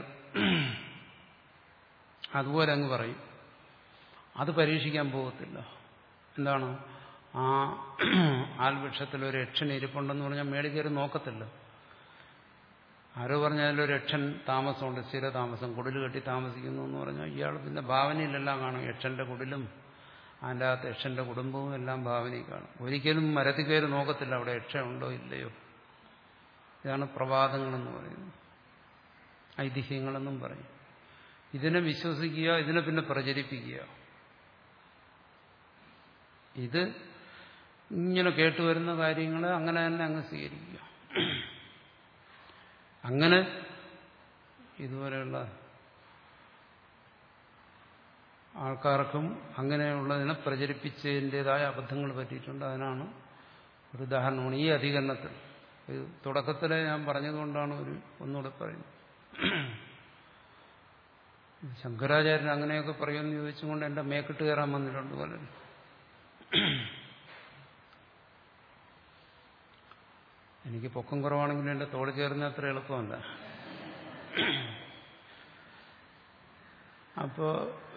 അതുപോലെ അങ്ങ് പറയും. അത് പരീക്ഷിക്കാൻ പോകത്തില്ല. എന്താണ്, ആ ആൽവൃക്ഷത്തിൽ ഒരു യക്ഷൻ ഇരിപ്പുണ്ടെന്ന് പറഞ്ഞാൽ മേളിൽ കയറി നോക്കത്തില്ല. ആരോ പറഞ്ഞാൽ അതിലൊരു യക്ഷൻ താമസമുണ്ട്, സ്ഥിര താമസം, കുടിൽ കെട്ടി താമസിക്കുന്നു എന്ന് പറഞ്ഞാൽ ഇയാൾ പിന്നെ ഭാവനയിലെല്ലാം കാണും. യക്ഷന്റെ കുടിലും അതിൻ്റെ അകത്ത് യക്ഷന്റെ കുടുംബവും എല്ലാം ഭാവനയിൽ കാണും. ഒരിക്കലും മരത്തിൽ കയറി നോക്കത്തില്ല അവിടെ യക്ഷൻ ഉണ്ടോ ഇല്ലയോ. ഇതാണ് പ്രവാദങ്ങളെന്ന് പറയുന്നത്, ഐതിഹ്യങ്ങളെന്നും പറയും. ഇതിനെ വിശ്വസിക്കുക, ഇതിനെ പിന്നെ പ്രചരിപ്പിക്കുക. ഇത് ഇങ്ങനെ കേട്ടുവരുന്ന കാര്യങ്ങളെ അങ്ങനെ തന്നെ അങ്ങ് സ്വീകരിക്കുക. അങ്ങനെ ഇതുവരെയുള്ള ആൾക്കാർക്കും അങ്ങനെയുള്ളതിനെ പ്രചരിപ്പിച്ചതിൻ്റെതായ അബദ്ധങ്ങൾ പറ്റിയിട്ടുണ്ട്. അതിനാണ് ഒരു ഉദാഹരണമാണ് ഈ അധികരണത്തിൽ. ഇത് തുടക്കത്തിലെ ഞാൻ പറഞ്ഞതുകൊണ്ടാണ് ഒരു ഒന്നുകൂടെ പറയുന്നത്. ശങ്കരാചാര്യൻ അങ്ങനെയൊക്കെ പറയുമെന്ന് ചോദിച്ചുകൊണ്ട് എന്റെ മേക്കിട്ട് കയറാൻ വന്നിട്ടുണ്ട് പലരും. എനിക്ക് പൊക്കം കുറവാണെങ്കിലും എന്റെ തോട് ചേർന്ന അത്ര എളുപ്പമല്ല. അപ്പോ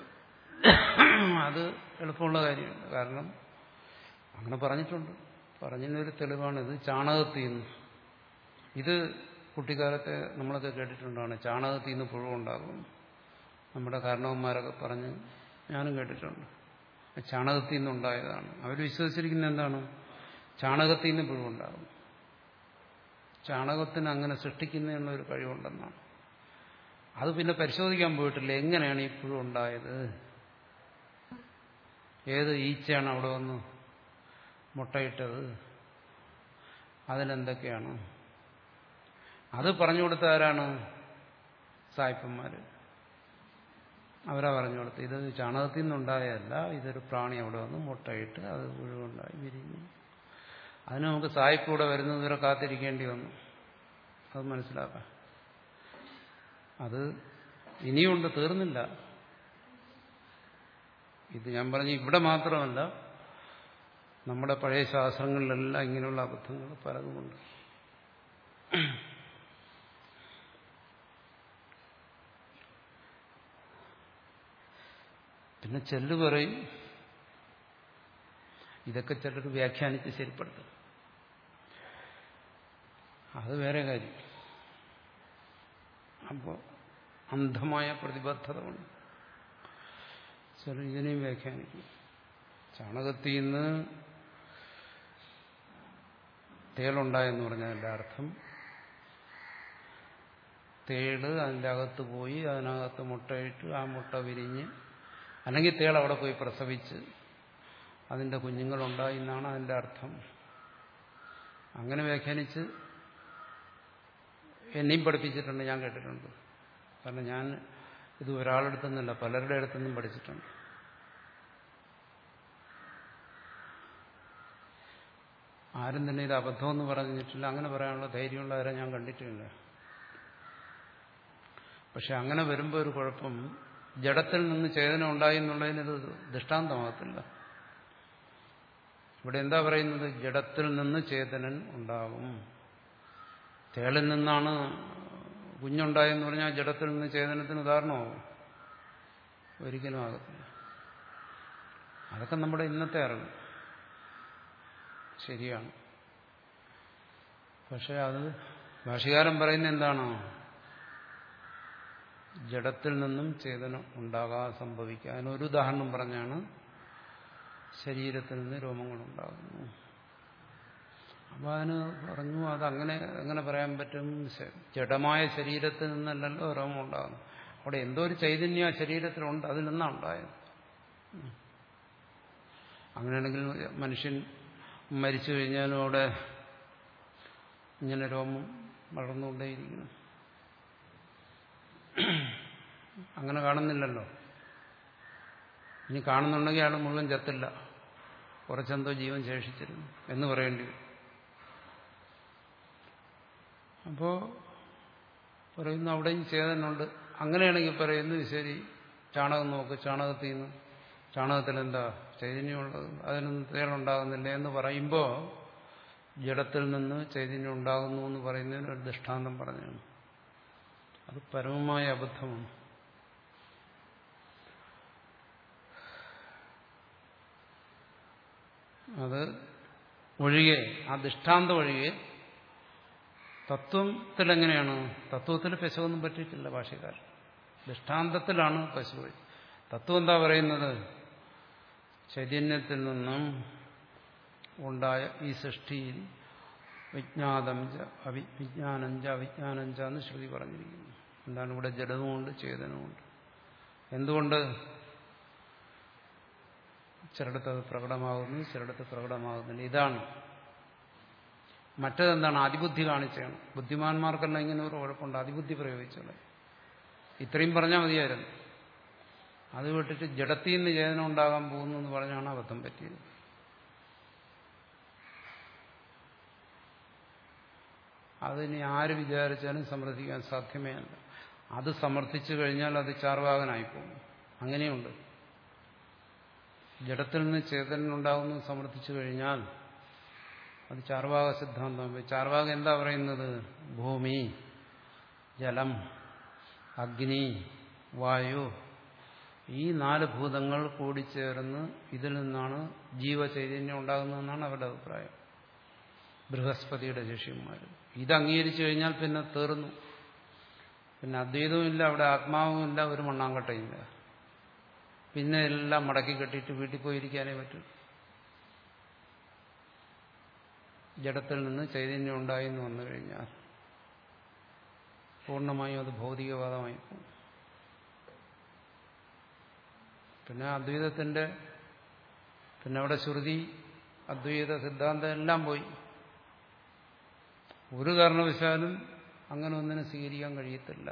അത് എളുപ്പമുള്ള കാര്യമാണ്. കാരണം അങ്ങനെ പറഞ്ഞിട്ടുണ്ട്. പറഞ്ഞതിനൊരു തെളിവാണിത്. ചാണകത്തിൽ നിന്ന്, ഇത് കുട്ടിക്കാലത്തെ നമ്മളൊക്കെ കേട്ടിട്ടുണ്ടാണ്, ചാണകത്തിൽ നിന്ന് പുഴുവുണ്ടാകും. നമ്മുടെ കാരണവന്മാരൊക്കെ പറഞ്ഞ് ഞാനും കേട്ടിട്ടുണ്ട്. ചാണകത്തിൽ നിന്നുണ്ടായതാണ്. അവർ വിശ്വസിച്ചിരിക്കുന്നത് എന്താണ്, ചാണകത്തിൽ നിന്ന് പുഴുവുണ്ടാകും. ചാണകത്തിന് അങ്ങനെ സൃഷ്ടിക്കുന്നതിനുള്ള ഒരു കഴിവുണ്ടെന്നാണ്. അത് പിന്നെ പരിശോധിക്കാൻ പോയിട്ടില്ല, എങ്ങനെയാണ് ഈ പുഴുവുണ്ടായത്, ഏത് ഈച്ചയാണ് അവിടെ വന്ന് മുട്ടയിട്ടത്, അതിലെന്തൊക്കെയാണ്. അത് പറഞ്ഞു കൊടുത്ത ആരാണ്, സായിപ്പന്മാര്. അവരാ പറഞ്ഞു കൊടുത്ത് ഇത് ചാണകത്തിൽ നിന്നുണ്ടായതല്ല, ഇതൊരു പ്രാണി അവിടെ വന്ന് മുട്ടയിട്ട് അത് പുഴുവുണ്ടായി വിരിഞ്ഞു. അതിന് നമുക്ക് സായിപ്പൂടെ വരുന്നത് വരെ കാത്തിരിക്കേണ്ടി വന്നു. അത് മനസ്സിലാക്കാം. അത് ഇനിയുണ്ട്, തീർന്നില്ല. ഇത് ഞാൻ പറഞ്ഞു ഇവിടെ മാത്രമല്ല, നമ്മുടെ പഴയ ശാസ്ത്രങ്ങളിലെല്ലാം ഇങ്ങനെയുള്ള അബദ്ധങ്ങൾ പലതുമുണ്ട്. പിന്നെ ചെല്ലു പറയും, ഇതൊക്കെ ചിലർ വ്യാഖ്യാനിച്ച് ശരിപ്പെടുത്തും. അത് വേറെ കാര്യം. അപ്പോൾ അന്ധമായ പ്രതിബദ്ധത കൊണ്ട് ചിലർ ഇതിനെയും വ്യാഖ്യാനിക്കും. ചാണകത്തിൽ നിന്ന് തേളുണ്ടായെന്ന് പറഞ്ഞതിൻ്റെ അർത്ഥം തേള് അതിൻ്റെ അകത്ത് പോയി അതിനകത്ത് മുട്ടയിട്ട് ആ മുട്ട വിരിഞ്ഞ്, അല്ലെങ്കിൽ തേൾ അവിടെ പോയി പ്രസവിച്ച് അതിൻ്റെ കുഞ്ഞുങ്ങളുണ്ടായി എന്നാണ് അതിൻ്റെ അർത്ഥം. അങ്ങനെ വ്യാഖ്യാനിച്ച് എന്നെയും പഠിപ്പിച്ചിട്ടുണ്ട്, ഞാൻ കേട്ടിട്ടുണ്ട്. കാരണം ഞാൻ ഇത് ഒരാളെടുത്തൊന്നുമല്ല, പലരുടെ അടുത്തൊന്നും പഠിച്ചിട്ടുണ്ട്. ആരും തന്നെ ഇത് അബദ്ധമെന്ന് പറഞ്ഞിട്ടില്ല. അങ്ങനെ പറയാനുള്ള ധൈര്യമുള്ളവരെ ഞാൻ കണ്ടിട്ടില്ല. പക്ഷെ അങ്ങനെ വരുമ്പോൾ ഒരു കുഴപ്പം, ജഡത്തിൽ നിന്ന് ചേതന ഉണ്ടായി എന്നുള്ളതിനത് ദൃഷ്ടാന്തമാകത്തില്ല. ഇവിടെ എന്താ പറയുന്നത്, ജഡത്തിൽ നിന്ന് ചേതനൻ ഉണ്ടാകും. തേളിൽ നിന്നാണ് കുഞ്ഞുണ്ടായെന്ന് പറഞ്ഞാൽ ജഡത്തിൽ നിന്ന് ചേതനത്തിന് ഉദാഹരണമാകും? ഒരിക്കലും ആകത്തില്ല. അതൊക്കെ നമ്മുടെ ഇന്നത്തെ അറിവ് ശരിയാണ്. പക്ഷെ അത് ഭാഷ്യകാരൻ പറയുന്നത് എന്താണോ, ജഡത്തിൽ നിന്നും ചേതന ഉണ്ടാകാൻ സംഭവിക്കുക. അതിനൊരു ഉദാഹരണം പറഞ്ഞാണ് ശരീരത്തിൽ നിന്ന് രോമങ്ങളുണ്ടാകുന്നു. അപ്പൊ അതിന് പറഞ്ഞു, അതങ്ങനെ എങ്ങനെ പറയാൻ പറ്റും, ജഡമായ ശരീരത്തിൽ നിന്നല്ലല്ലോ രോമം ഉണ്ടാകുന്നു. അവിടെ എന്തോ ഒരു ചൈതന്യം ആ ശരീരത്തിലുണ്ട്, അതിൽ നിന്നാണ് ഉണ്ടായത്. അങ്ങനെയാണെങ്കിൽ മനുഷ്യൻ മരിച്ചു കഴിഞ്ഞാലും അവിടെ ഇങ്ങനെ രോമം വളർന്നുകൊണ്ടേയിരിക്കുന്നു. അങ്ങനെ കാണുന്നില്ലല്ലോ. ഇനി കാണുന്നുണ്ടെങ്കിൽ അയാൾ മുഴുവൻ ചത്തില്ല, കുറച്ചെന്തോ ജീവൻ ശേഷിച്ചിരുന്നു എന്ന് പറയേണ്ടി വരും. അപ്പോ പറയുന്നു അവിടെയും ചേതനുണ്ട്. അങ്ങനെയാണെങ്കിൽ പറയുന്നു ശരി, ചാണകം നോക്ക്, ചാണകത്തിൽ നിന്ന് ചാണകത്തിൽ എന്താ ചൈതന്യമുള്ളത്, അതിനൊന്നും തേളുണ്ടാകുന്നില്ല എന്ന് പറയുമ്പോൾ ജഡത്തിൽ നിന്ന് ചൈതന്യം ഉണ്ടാകുന്നു എന്ന് പറയുന്നതിന് ഒരു ദൃഷ്ടാന്തം പറഞ്ഞാണ്. അത് പരമമായ അബദ്ധമാണ്. അത് ഒഴികെ, ആ ദൃഷ്ടാന്തം ഒഴികെ തത്വത്തിലെങ്ങനെയാണ്? തത്വത്തിൽ പെശകൊന്നും പറ്റിയിട്ടില്ല ഭാഷ്യക്കാരൻ. ദൃഷ്ടാന്തത്തിലാണ് പശു. തത്വം എന്താ പറയുന്നത്? ചൈതന്യത്തിൽ നിന്നും ഉണ്ടായ ഈ സൃഷ്ടിയിൽ വിജ്ഞാതം അവിജ്ഞാനം ച അവിജ്ഞാനം ച എന്ന് ശ്രുതി പറഞ്ഞിരിക്കുന്നു. എന്താണ്? ഇവിടെ ജഡവുമുണ്ട് ചേതനവുമുണ്ട്. എന്തുകൊണ്ട്? ചിലടത്ത് അത് പ്രകടമാകുന്നു, ചിലടത്ത് പ്രകടമാകുന്നില്ല. ഇതാണ്. മറ്റതെന്താണ്? അതിബുദ്ധി കാണിച്ചാണ്. ബുദ്ധിമാന്മാർക്കെല്ലാം ഇങ്ങനെ ഒരു കുഴപ്പമുണ്ട്, അതിബുദ്ധി പ്രയോഗിച്ചത്. ഇത്രയും പറഞ്ഞാൽ മതിയായിരുന്നു. അത് വിട്ടിട്ട് ജഡത്തിൽ നിന്ന് ചേതന ഉണ്ടാകാൻ പോകുന്നു എന്ന് പറഞ്ഞാണ് അബദ്ധം പറ്റിയത്. അതിനി ആര് വിചാരിച്ചാലും സമർത്ഥിക്കാൻ സാധ്യമേ അല്ല. അത് സമർത്ഥിച്ചു കഴിഞ്ഞാൽ അത് ചാർവാകനായിപ്പോകും. അങ്ങനെയുണ്ട്. ജഡത്തിൽ നിന്ന് ചേതനുണ്ടാകുന്നു സമർത്ഥിച്ചു കഴിഞ്ഞാൽ അത് ചാർവാക സിദ്ധാന്തം. ചാർവാകം എന്താ പറയുന്നത്? ഭൂമി, ജലം, അഗ്നി, വായു, ഈ നാല് ഭൂതങ്ങൾ കൂടിച്ചേർന്ന് ഇതിൽ നിന്നാണ് ജീവചൈതന്യം ഉണ്ടാകുന്നതെന്നാണ് അവരുടെ അഭിപ്രായം. ബൃഹസ്പതിയുടെ ശിഷ്യന്മാർ ഇത് അംഗീകരിച്ചു കഴിഞ്ഞാൽ പിന്നെ തീർന്നു. പിന്നെ അദ്വൈതവുമില്ല, അവിടെ ആത്മാവുമില്ല, ഒരു മണ്ണാങ്കട്ടയില്ല. പിന്നെ എല്ലാം മടക്കി കെട്ടിയിട്ട് വീട്ടിൽ പോയിരിക്കാനേ പറ്റും. ജഡത്തിൽ നിന്ന് ചൈതന്യം ഉണ്ടായി എന്ന് വന്നു കഴിഞ്ഞാൽ പൂർണ്ണമായും അത് ഭൗതികവാദമായി പോകും. പിന്നെ അദ്വൈതത്തിന്റെ പിന്നെ അവിടെ ശ്രുതി, അദ്വൈത സിദ്ധാന്തം എല്ലാം പോയി. ഒരു കാരണവശാലും അങ്ങനെ ഒന്നിനെ സ്വീകരിക്കാൻ കഴിയത്തില്ല.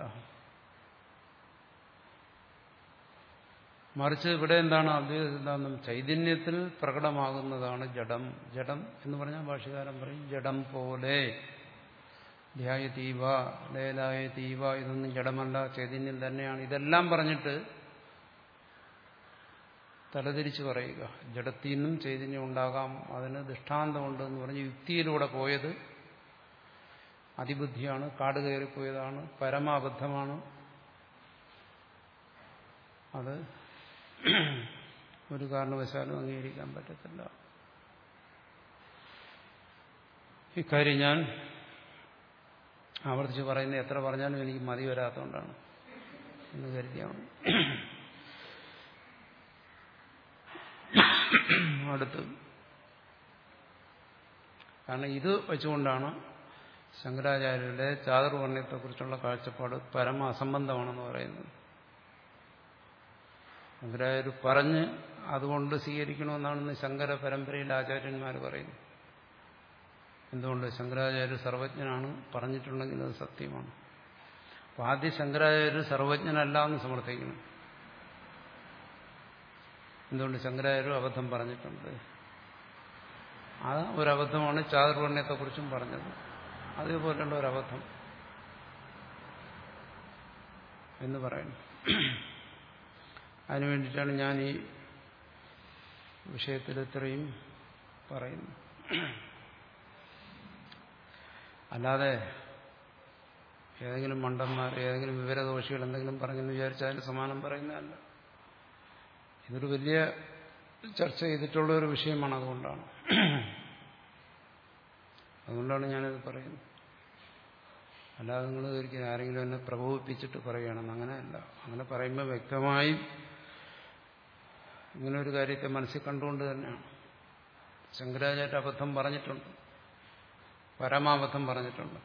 മറിച്ച് ഇവിടെ എന്താണ് അദ്വൈത സിദ്ധാന്തം? ചൈതന്യത്തിൽ പ്രകടമാകുന്നതാണ് ജഡം. ജഡം എന്ന് പറഞ്ഞാൽ ഭാഷ്യകാരൻ പറയും ജഡം പോലെ, ധ്യായതീവ ലേലായതീവ, ഇതൊന്നും ജഡമല്ല, ചൈതന്യം തന്നെയാണ്. ഇതെല്ലാം പറഞ്ഞിട്ട് തലതിരിച്ച് പറയുക ജഡത്തിൽ നിന്നും ചൈതന്യം ഉണ്ടാകാം, അതിന് ദൃഷ്ടാന്തമുണ്ട് എന്ന് പറഞ്ഞ് യുക്തിയിലൂടെ പോയത് അതിബുദ്ധിയാണ്, കാട് കയറിപ്പോയതാണ്, പരമാബദ്ധമാണ്. അത് ഒരു കാരണവശാലും അംഗീകരിക്കാൻ പറ്റത്തില്ല. ഇക്കാര്യം ഞാൻ ആവർത്തിച്ച് പറയുന്നത് എത്ര പറഞ്ഞാലും എനിക്ക് മതി വരാത്തതുകൊണ്ടാണ് എന്ന് കരുതിയാണ്. അടുത്ത് കാരണം ഇത് വെച്ചുകൊണ്ടാണ് ശങ്കരാചാര്യരുടെ ചാതുർവർണ്ണയത്തെക്കുറിച്ചുള്ള കാഴ്ചപ്പാട് പരമ അസംബന്ധമാണെന്ന് പറയുന്നത്. ശങ്കരാചാര്യർ പറഞ്ഞ് അതുകൊണ്ട് സ്വീകരിക്കണമെന്നാണെന്ന് ശങ്കര പരമ്പരയിലെ ആചാര്യന്മാർ പറയുന്നു. എന്തുകൊണ്ട്? ശങ്കരാചാര്യർ സർവജ്ഞനാണ്, പറഞ്ഞിട്ടുണ്ടെങ്കിൽ അത് സത്യമാണ്. അപ്പോൾ ആദ്യം ശങ്കരാചാര്യർ സർവജ്ഞനല്ല എന്ന് സമർത്ഥിക്കണം. എന്തുകൊണ്ട്? ശങ്കരാചാര്യർ അബദ്ധം പറഞ്ഞിട്ടുണ്ട്. ആ ഒരബദ്ധമാണ് ചാതുർവർണ്ണയത്തെക്കുറിച്ചും പറഞ്ഞത്. അതേപോലെയുള്ള ഒരബദ്ധം എന്ന് പറയുന്നു. അതിനു വേണ്ടിയിട്ടാണ് ഞാൻ ഈ വിഷയത്തിൽ ഇത്രയും പറയുന്നത്. അല്ലാതെ ഏതെങ്കിലും മണ്ടന്മാർ, ഏതെങ്കിലും വിവരദോഷികൾ എന്തെങ്കിലും പറഞ്ഞെന്ന് വിചാരിച്ചാൽ അതിന് സമാനം പറയുന്നതല്ല. ഇതൊരു വലിയ ചർച്ച ചെയ്തിട്ടുള്ള ഒരു വിഷയമാണ്. അതുകൊണ്ടാണ് അതുകൊണ്ടാണ് ഞാനത് പറയുന്നത്. അല്ലാതെ നിങ്ങൾ ഒരിക്കലും ആരെങ്കിലും എന്നെ പ്രകോപിപ്പിച്ചിട്ട് പറയുകയാണെന്ന് അങ്ങനെയല്ല. അങ്ങനെ പറയുമ്പോൾ വ്യക്തമായും ഇങ്ങനെ ഒരു കാര്യത്തെ മനസ്സിൽ കണ്ടുകൊണ്ട് തന്നെയാണ്. ശങ്കരാചാര്യ അബദ്ധം പറഞ്ഞിട്ടുണ്ട്, പരമാബദ്ധം പറഞ്ഞിട്ടുണ്ട്.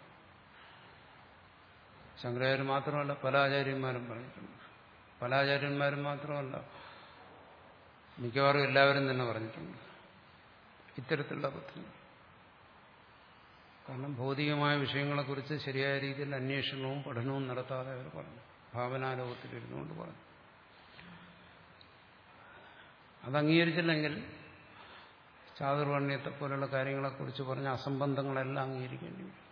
ശങ്കരാചാര്യ മാത്രമല്ല, പല ആചാര്യന്മാരും പറഞ്ഞിട്ടുണ്ട്. പല ആചാര്യന്മാരും മാത്രമല്ല, മിക്കവാറും എല്ലാവരും തന്നെ പറഞ്ഞിട്ടുണ്ട് ഇത്തരത്തിലുള്ള അബദ്ധങ്ങൾ. കാരണം ഭൗതികമായ വിഷയങ്ങളെക്കുറിച്ച് ശരിയായ രീതിയിൽ അന്വേഷണവും പഠനവും നടത്താതെ അവർ പറഞ്ഞു, ഭാവനാലോകത്തിലിരുന്നുകൊണ്ട് പറഞ്ഞു. അത് അംഗീകരിച്ചില്ലെങ്കിൽ ചാതുർവർണ്ണയത്തെ പോലുള്ള കാര്യങ്ങളെക്കുറിച്ച് പറഞ്ഞ അസംബന്ധങ്ങളെല്ലാം അംഗീകരിക്കേണ്ടി വരും.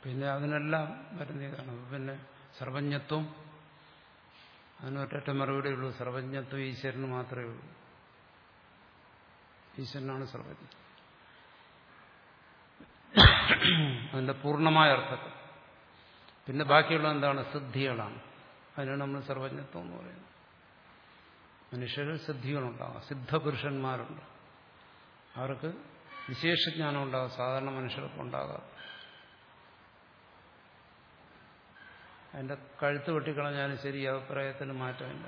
പിന്നെ അതിനെല്ലാം വരുന്ന ഇതാണ്. പിന്നെ സർവജ്ഞത്വം, അതിനൊറ്റ മറുപടിയേ ഉള്ളൂ. സർവജ്ഞത്വം ഈശ്വരന് മാത്രമേ ഉള്ളൂ. ഈശ്വരനാണ് സർവജ്ഞൻ അതിന്റെ പൂർണ്ണമായ അർത്ഥത്തിൽ. പിന്നെ ബാക്കിയുള്ള എന്താണ്? സിദ്ധികളാണ്. അതിനാണ് നമ്മൾ സർവജ്ഞത്വം എന്ന് പറയുന്നത്. മനുഷ്യരിൽ സിദ്ധികളുണ്ടാകാം, സിദ്ധപുരുഷന്മാരുണ്ട്, അവർക്ക് വിശേഷജ്ഞാനം ഉണ്ടാകും, സാധാരണ മനുഷ്യർക്ക് ഉണ്ടാകാം. അതിന്റെ കഴുത്ത് വെട്ടിക്കളഞ്ഞാലും ശരി, അഭിപ്രായത്തിന് മാറ്റമില്ല.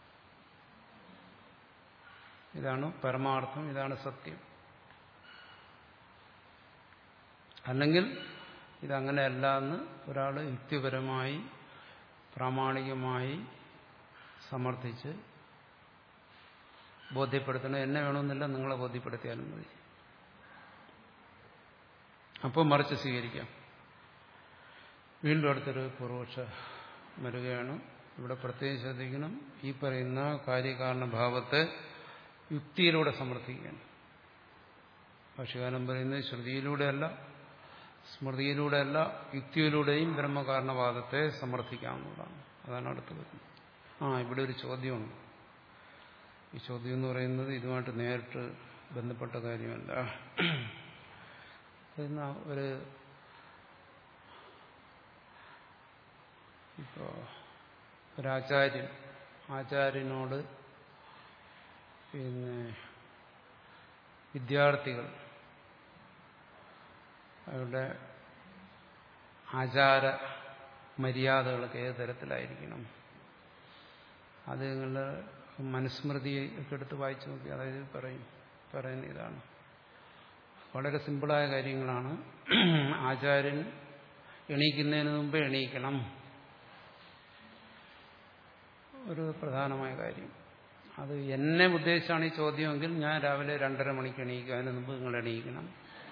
ഇതാണ് പരമാർത്ഥം, ഇതാണ് സത്യം. അല്ലെങ്കിൽ ഇതങ്ങനെയല്ല എന്ന് ഒരാൾ യുക്തിപരമായി പ്രാമാണികമായി സമർത്ഥിച്ച് ബോധ്യപ്പെടുത്തണം. എന്നെ വേണമെന്നില്ല, നിങ്ങളെ ബോധ്യപ്പെടുത്തിയാലും മതി. അപ്പോൾ മറിച്ച് സ്വീകരിക്കാം. വീണ്ടും അടുത്തൊരു പൂർവപക്ഷ വരികയാണ്. ഇവിടെ പ്രത്യേകം ശ്രദ്ധിക്കണം. ഈ പറയുന്ന കാര്യകാരണഭാവത്തെ യുക്തിയിലൂടെ സമർത്ഥിക്കുകയാണ്. ഭാഷ്യകാരൻ പറയുന്നത് ശ്രുതിയിലൂടെയല്ല, സ്മൃതിയിലൂടെയല്ല, യുക്തിയിലൂടെയും ബ്രഹ്മകാരണവാദത്തെ സമർത്ഥിക്കാവുന്നതാണ്. അതാണ് അടുത്ത് വരുന്നത്. ആ ഇവിടെ ഒരു ചോദ്യമുണ്ട്. ഈ ചോദ്യം എന്ന് പറയുന്നത് ഇതുമായിട്ട് നേരിട്ട് ബന്ധപ്പെട്ട കാര്യമല്ല. ഒരു ഇപ്പോ ഒരാചാര്യൻ ആചാര്യനോട് പിന്നെ വിദ്യാർത്ഥികൾ അവരുടെ ആചാര മര്യാദകളൊക്കെ ഏത് തരത്തിലായിരിക്കണം, അത് നിങ്ങളുടെ മനുസ്മൃതിയൊക്കെ എടുത്ത് വായിച്ചു നോക്കി. അതായത് പറയും പറയുന്ന ഇതാണ്. വളരെ സിമ്പിളായ കാര്യങ്ങളാണ്. ആചാര്യൻ എണീക്കുന്നതിന് മുമ്പ് എണീക്കണം, ഒരു പ്രധാനമായ കാര്യം. അത് എന്നെ ഉദ്ദേശിച്ചാണ് ഈ ചോദ്യമെങ്കിൽ ഞാൻ രാവിലെ രണ്ടര മണിക്ക് എണീക്കുക, അതിന് മുമ്പ് നിങ്ങൾ എണീക്കണം.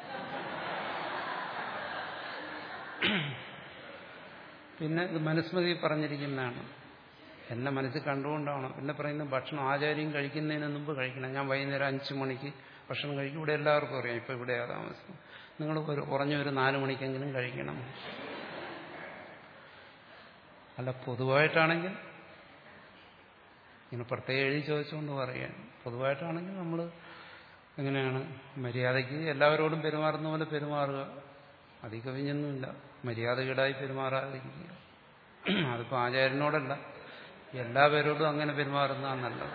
പിന്നെ ഇത് മനുസ്മൃതി പറഞ്ഞിരിക്കുന്നതാണ്, എന്നെ മനസ്സിൽ കണ്ടുകൊണ്ടാണ്. പിന്നെ പറയുന്നത് ഭക്ഷണം ആചാര്യം കഴിക്കുന്നതിന് മുമ്പ് കഴിക്കണം. ഞാൻ വൈകുന്നേരം അഞ്ചു മണിക്ക് ഭക്ഷണം കഴിക്കും. ഇവിടെ എല്ലാവർക്കും അറിയാം, ഇപ്പം ഇവിടെയാ താമസം. നിങ്ങൾ ഒരു കുറഞ്ഞ ഒരു നാലു മണിക്കെങ്കിലും കഴിക്കണം. അല്ല, പൊതുവായിട്ടാണെങ്കിൽ ഇങ്ങനെ പ്രത്യേകം എഴുതി ചോദിച്ചുകൊണ്ട് പറയാൻ. പൊതുവായിട്ടാണെങ്കിൽ നമ്മൾ എങ്ങനെയാണ് മര്യാദയ്ക്ക് എല്ലാവരോടും പെരുമാറുന്ന പോലെ പെരുമാറുക, അധികവിഞ്ഞൊന്നുമില്ല. മര്യാദകേടായി പെരുമാറാതിരിക്കുക. അതിപ്പോൾ ആചാര്യനോടല്ല, എല്ലാവരോടും അങ്ങനെ പെരുമാറുന്നതാണ് നല്ലത്.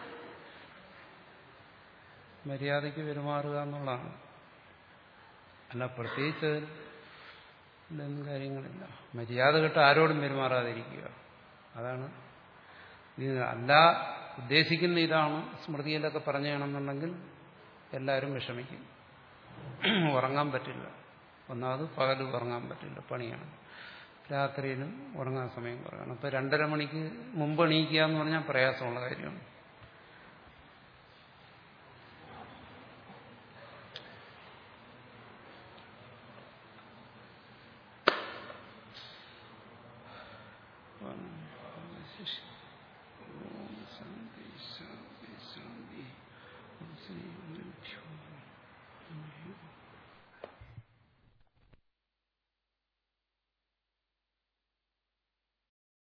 മര്യാദയ്ക്ക് പെരുമാറുക എന്നുള്ളതാണ്. അല്ല പ്രത്യേകിച്ച് ഇതൊന്നും കാര്യങ്ങളില്ല. മര്യാദ കെട്ട് ആരോടും പെരുമാറാതിരിക്കുക, അതാണ്. അല്ല ഉദ്ദേശിക്കുന്ന ഇതാണ്, സ്മൃതിയിലൊക്കെ പറഞ്ഞാണെന്നുണ്ടെങ്കിൽ എല്ലാവരും വിഷമിക്കും. ഉറങ്ങാൻ പറ്റില്ല. ഒന്നാമത് പകല് ഉറങ്ങാൻ പറ്റില്ല, പണിയാണ്. രാത്രിയിലും ഉറങ്ങാൻ സമയം കുറവാണ്. അപ്പോൾ രണ്ടര മണിക്ക് മുമ്പ് എണീക്കുക എന്ന് പറഞ്ഞാൽ പ്രയാസമുള്ള കാര്യമാണ്.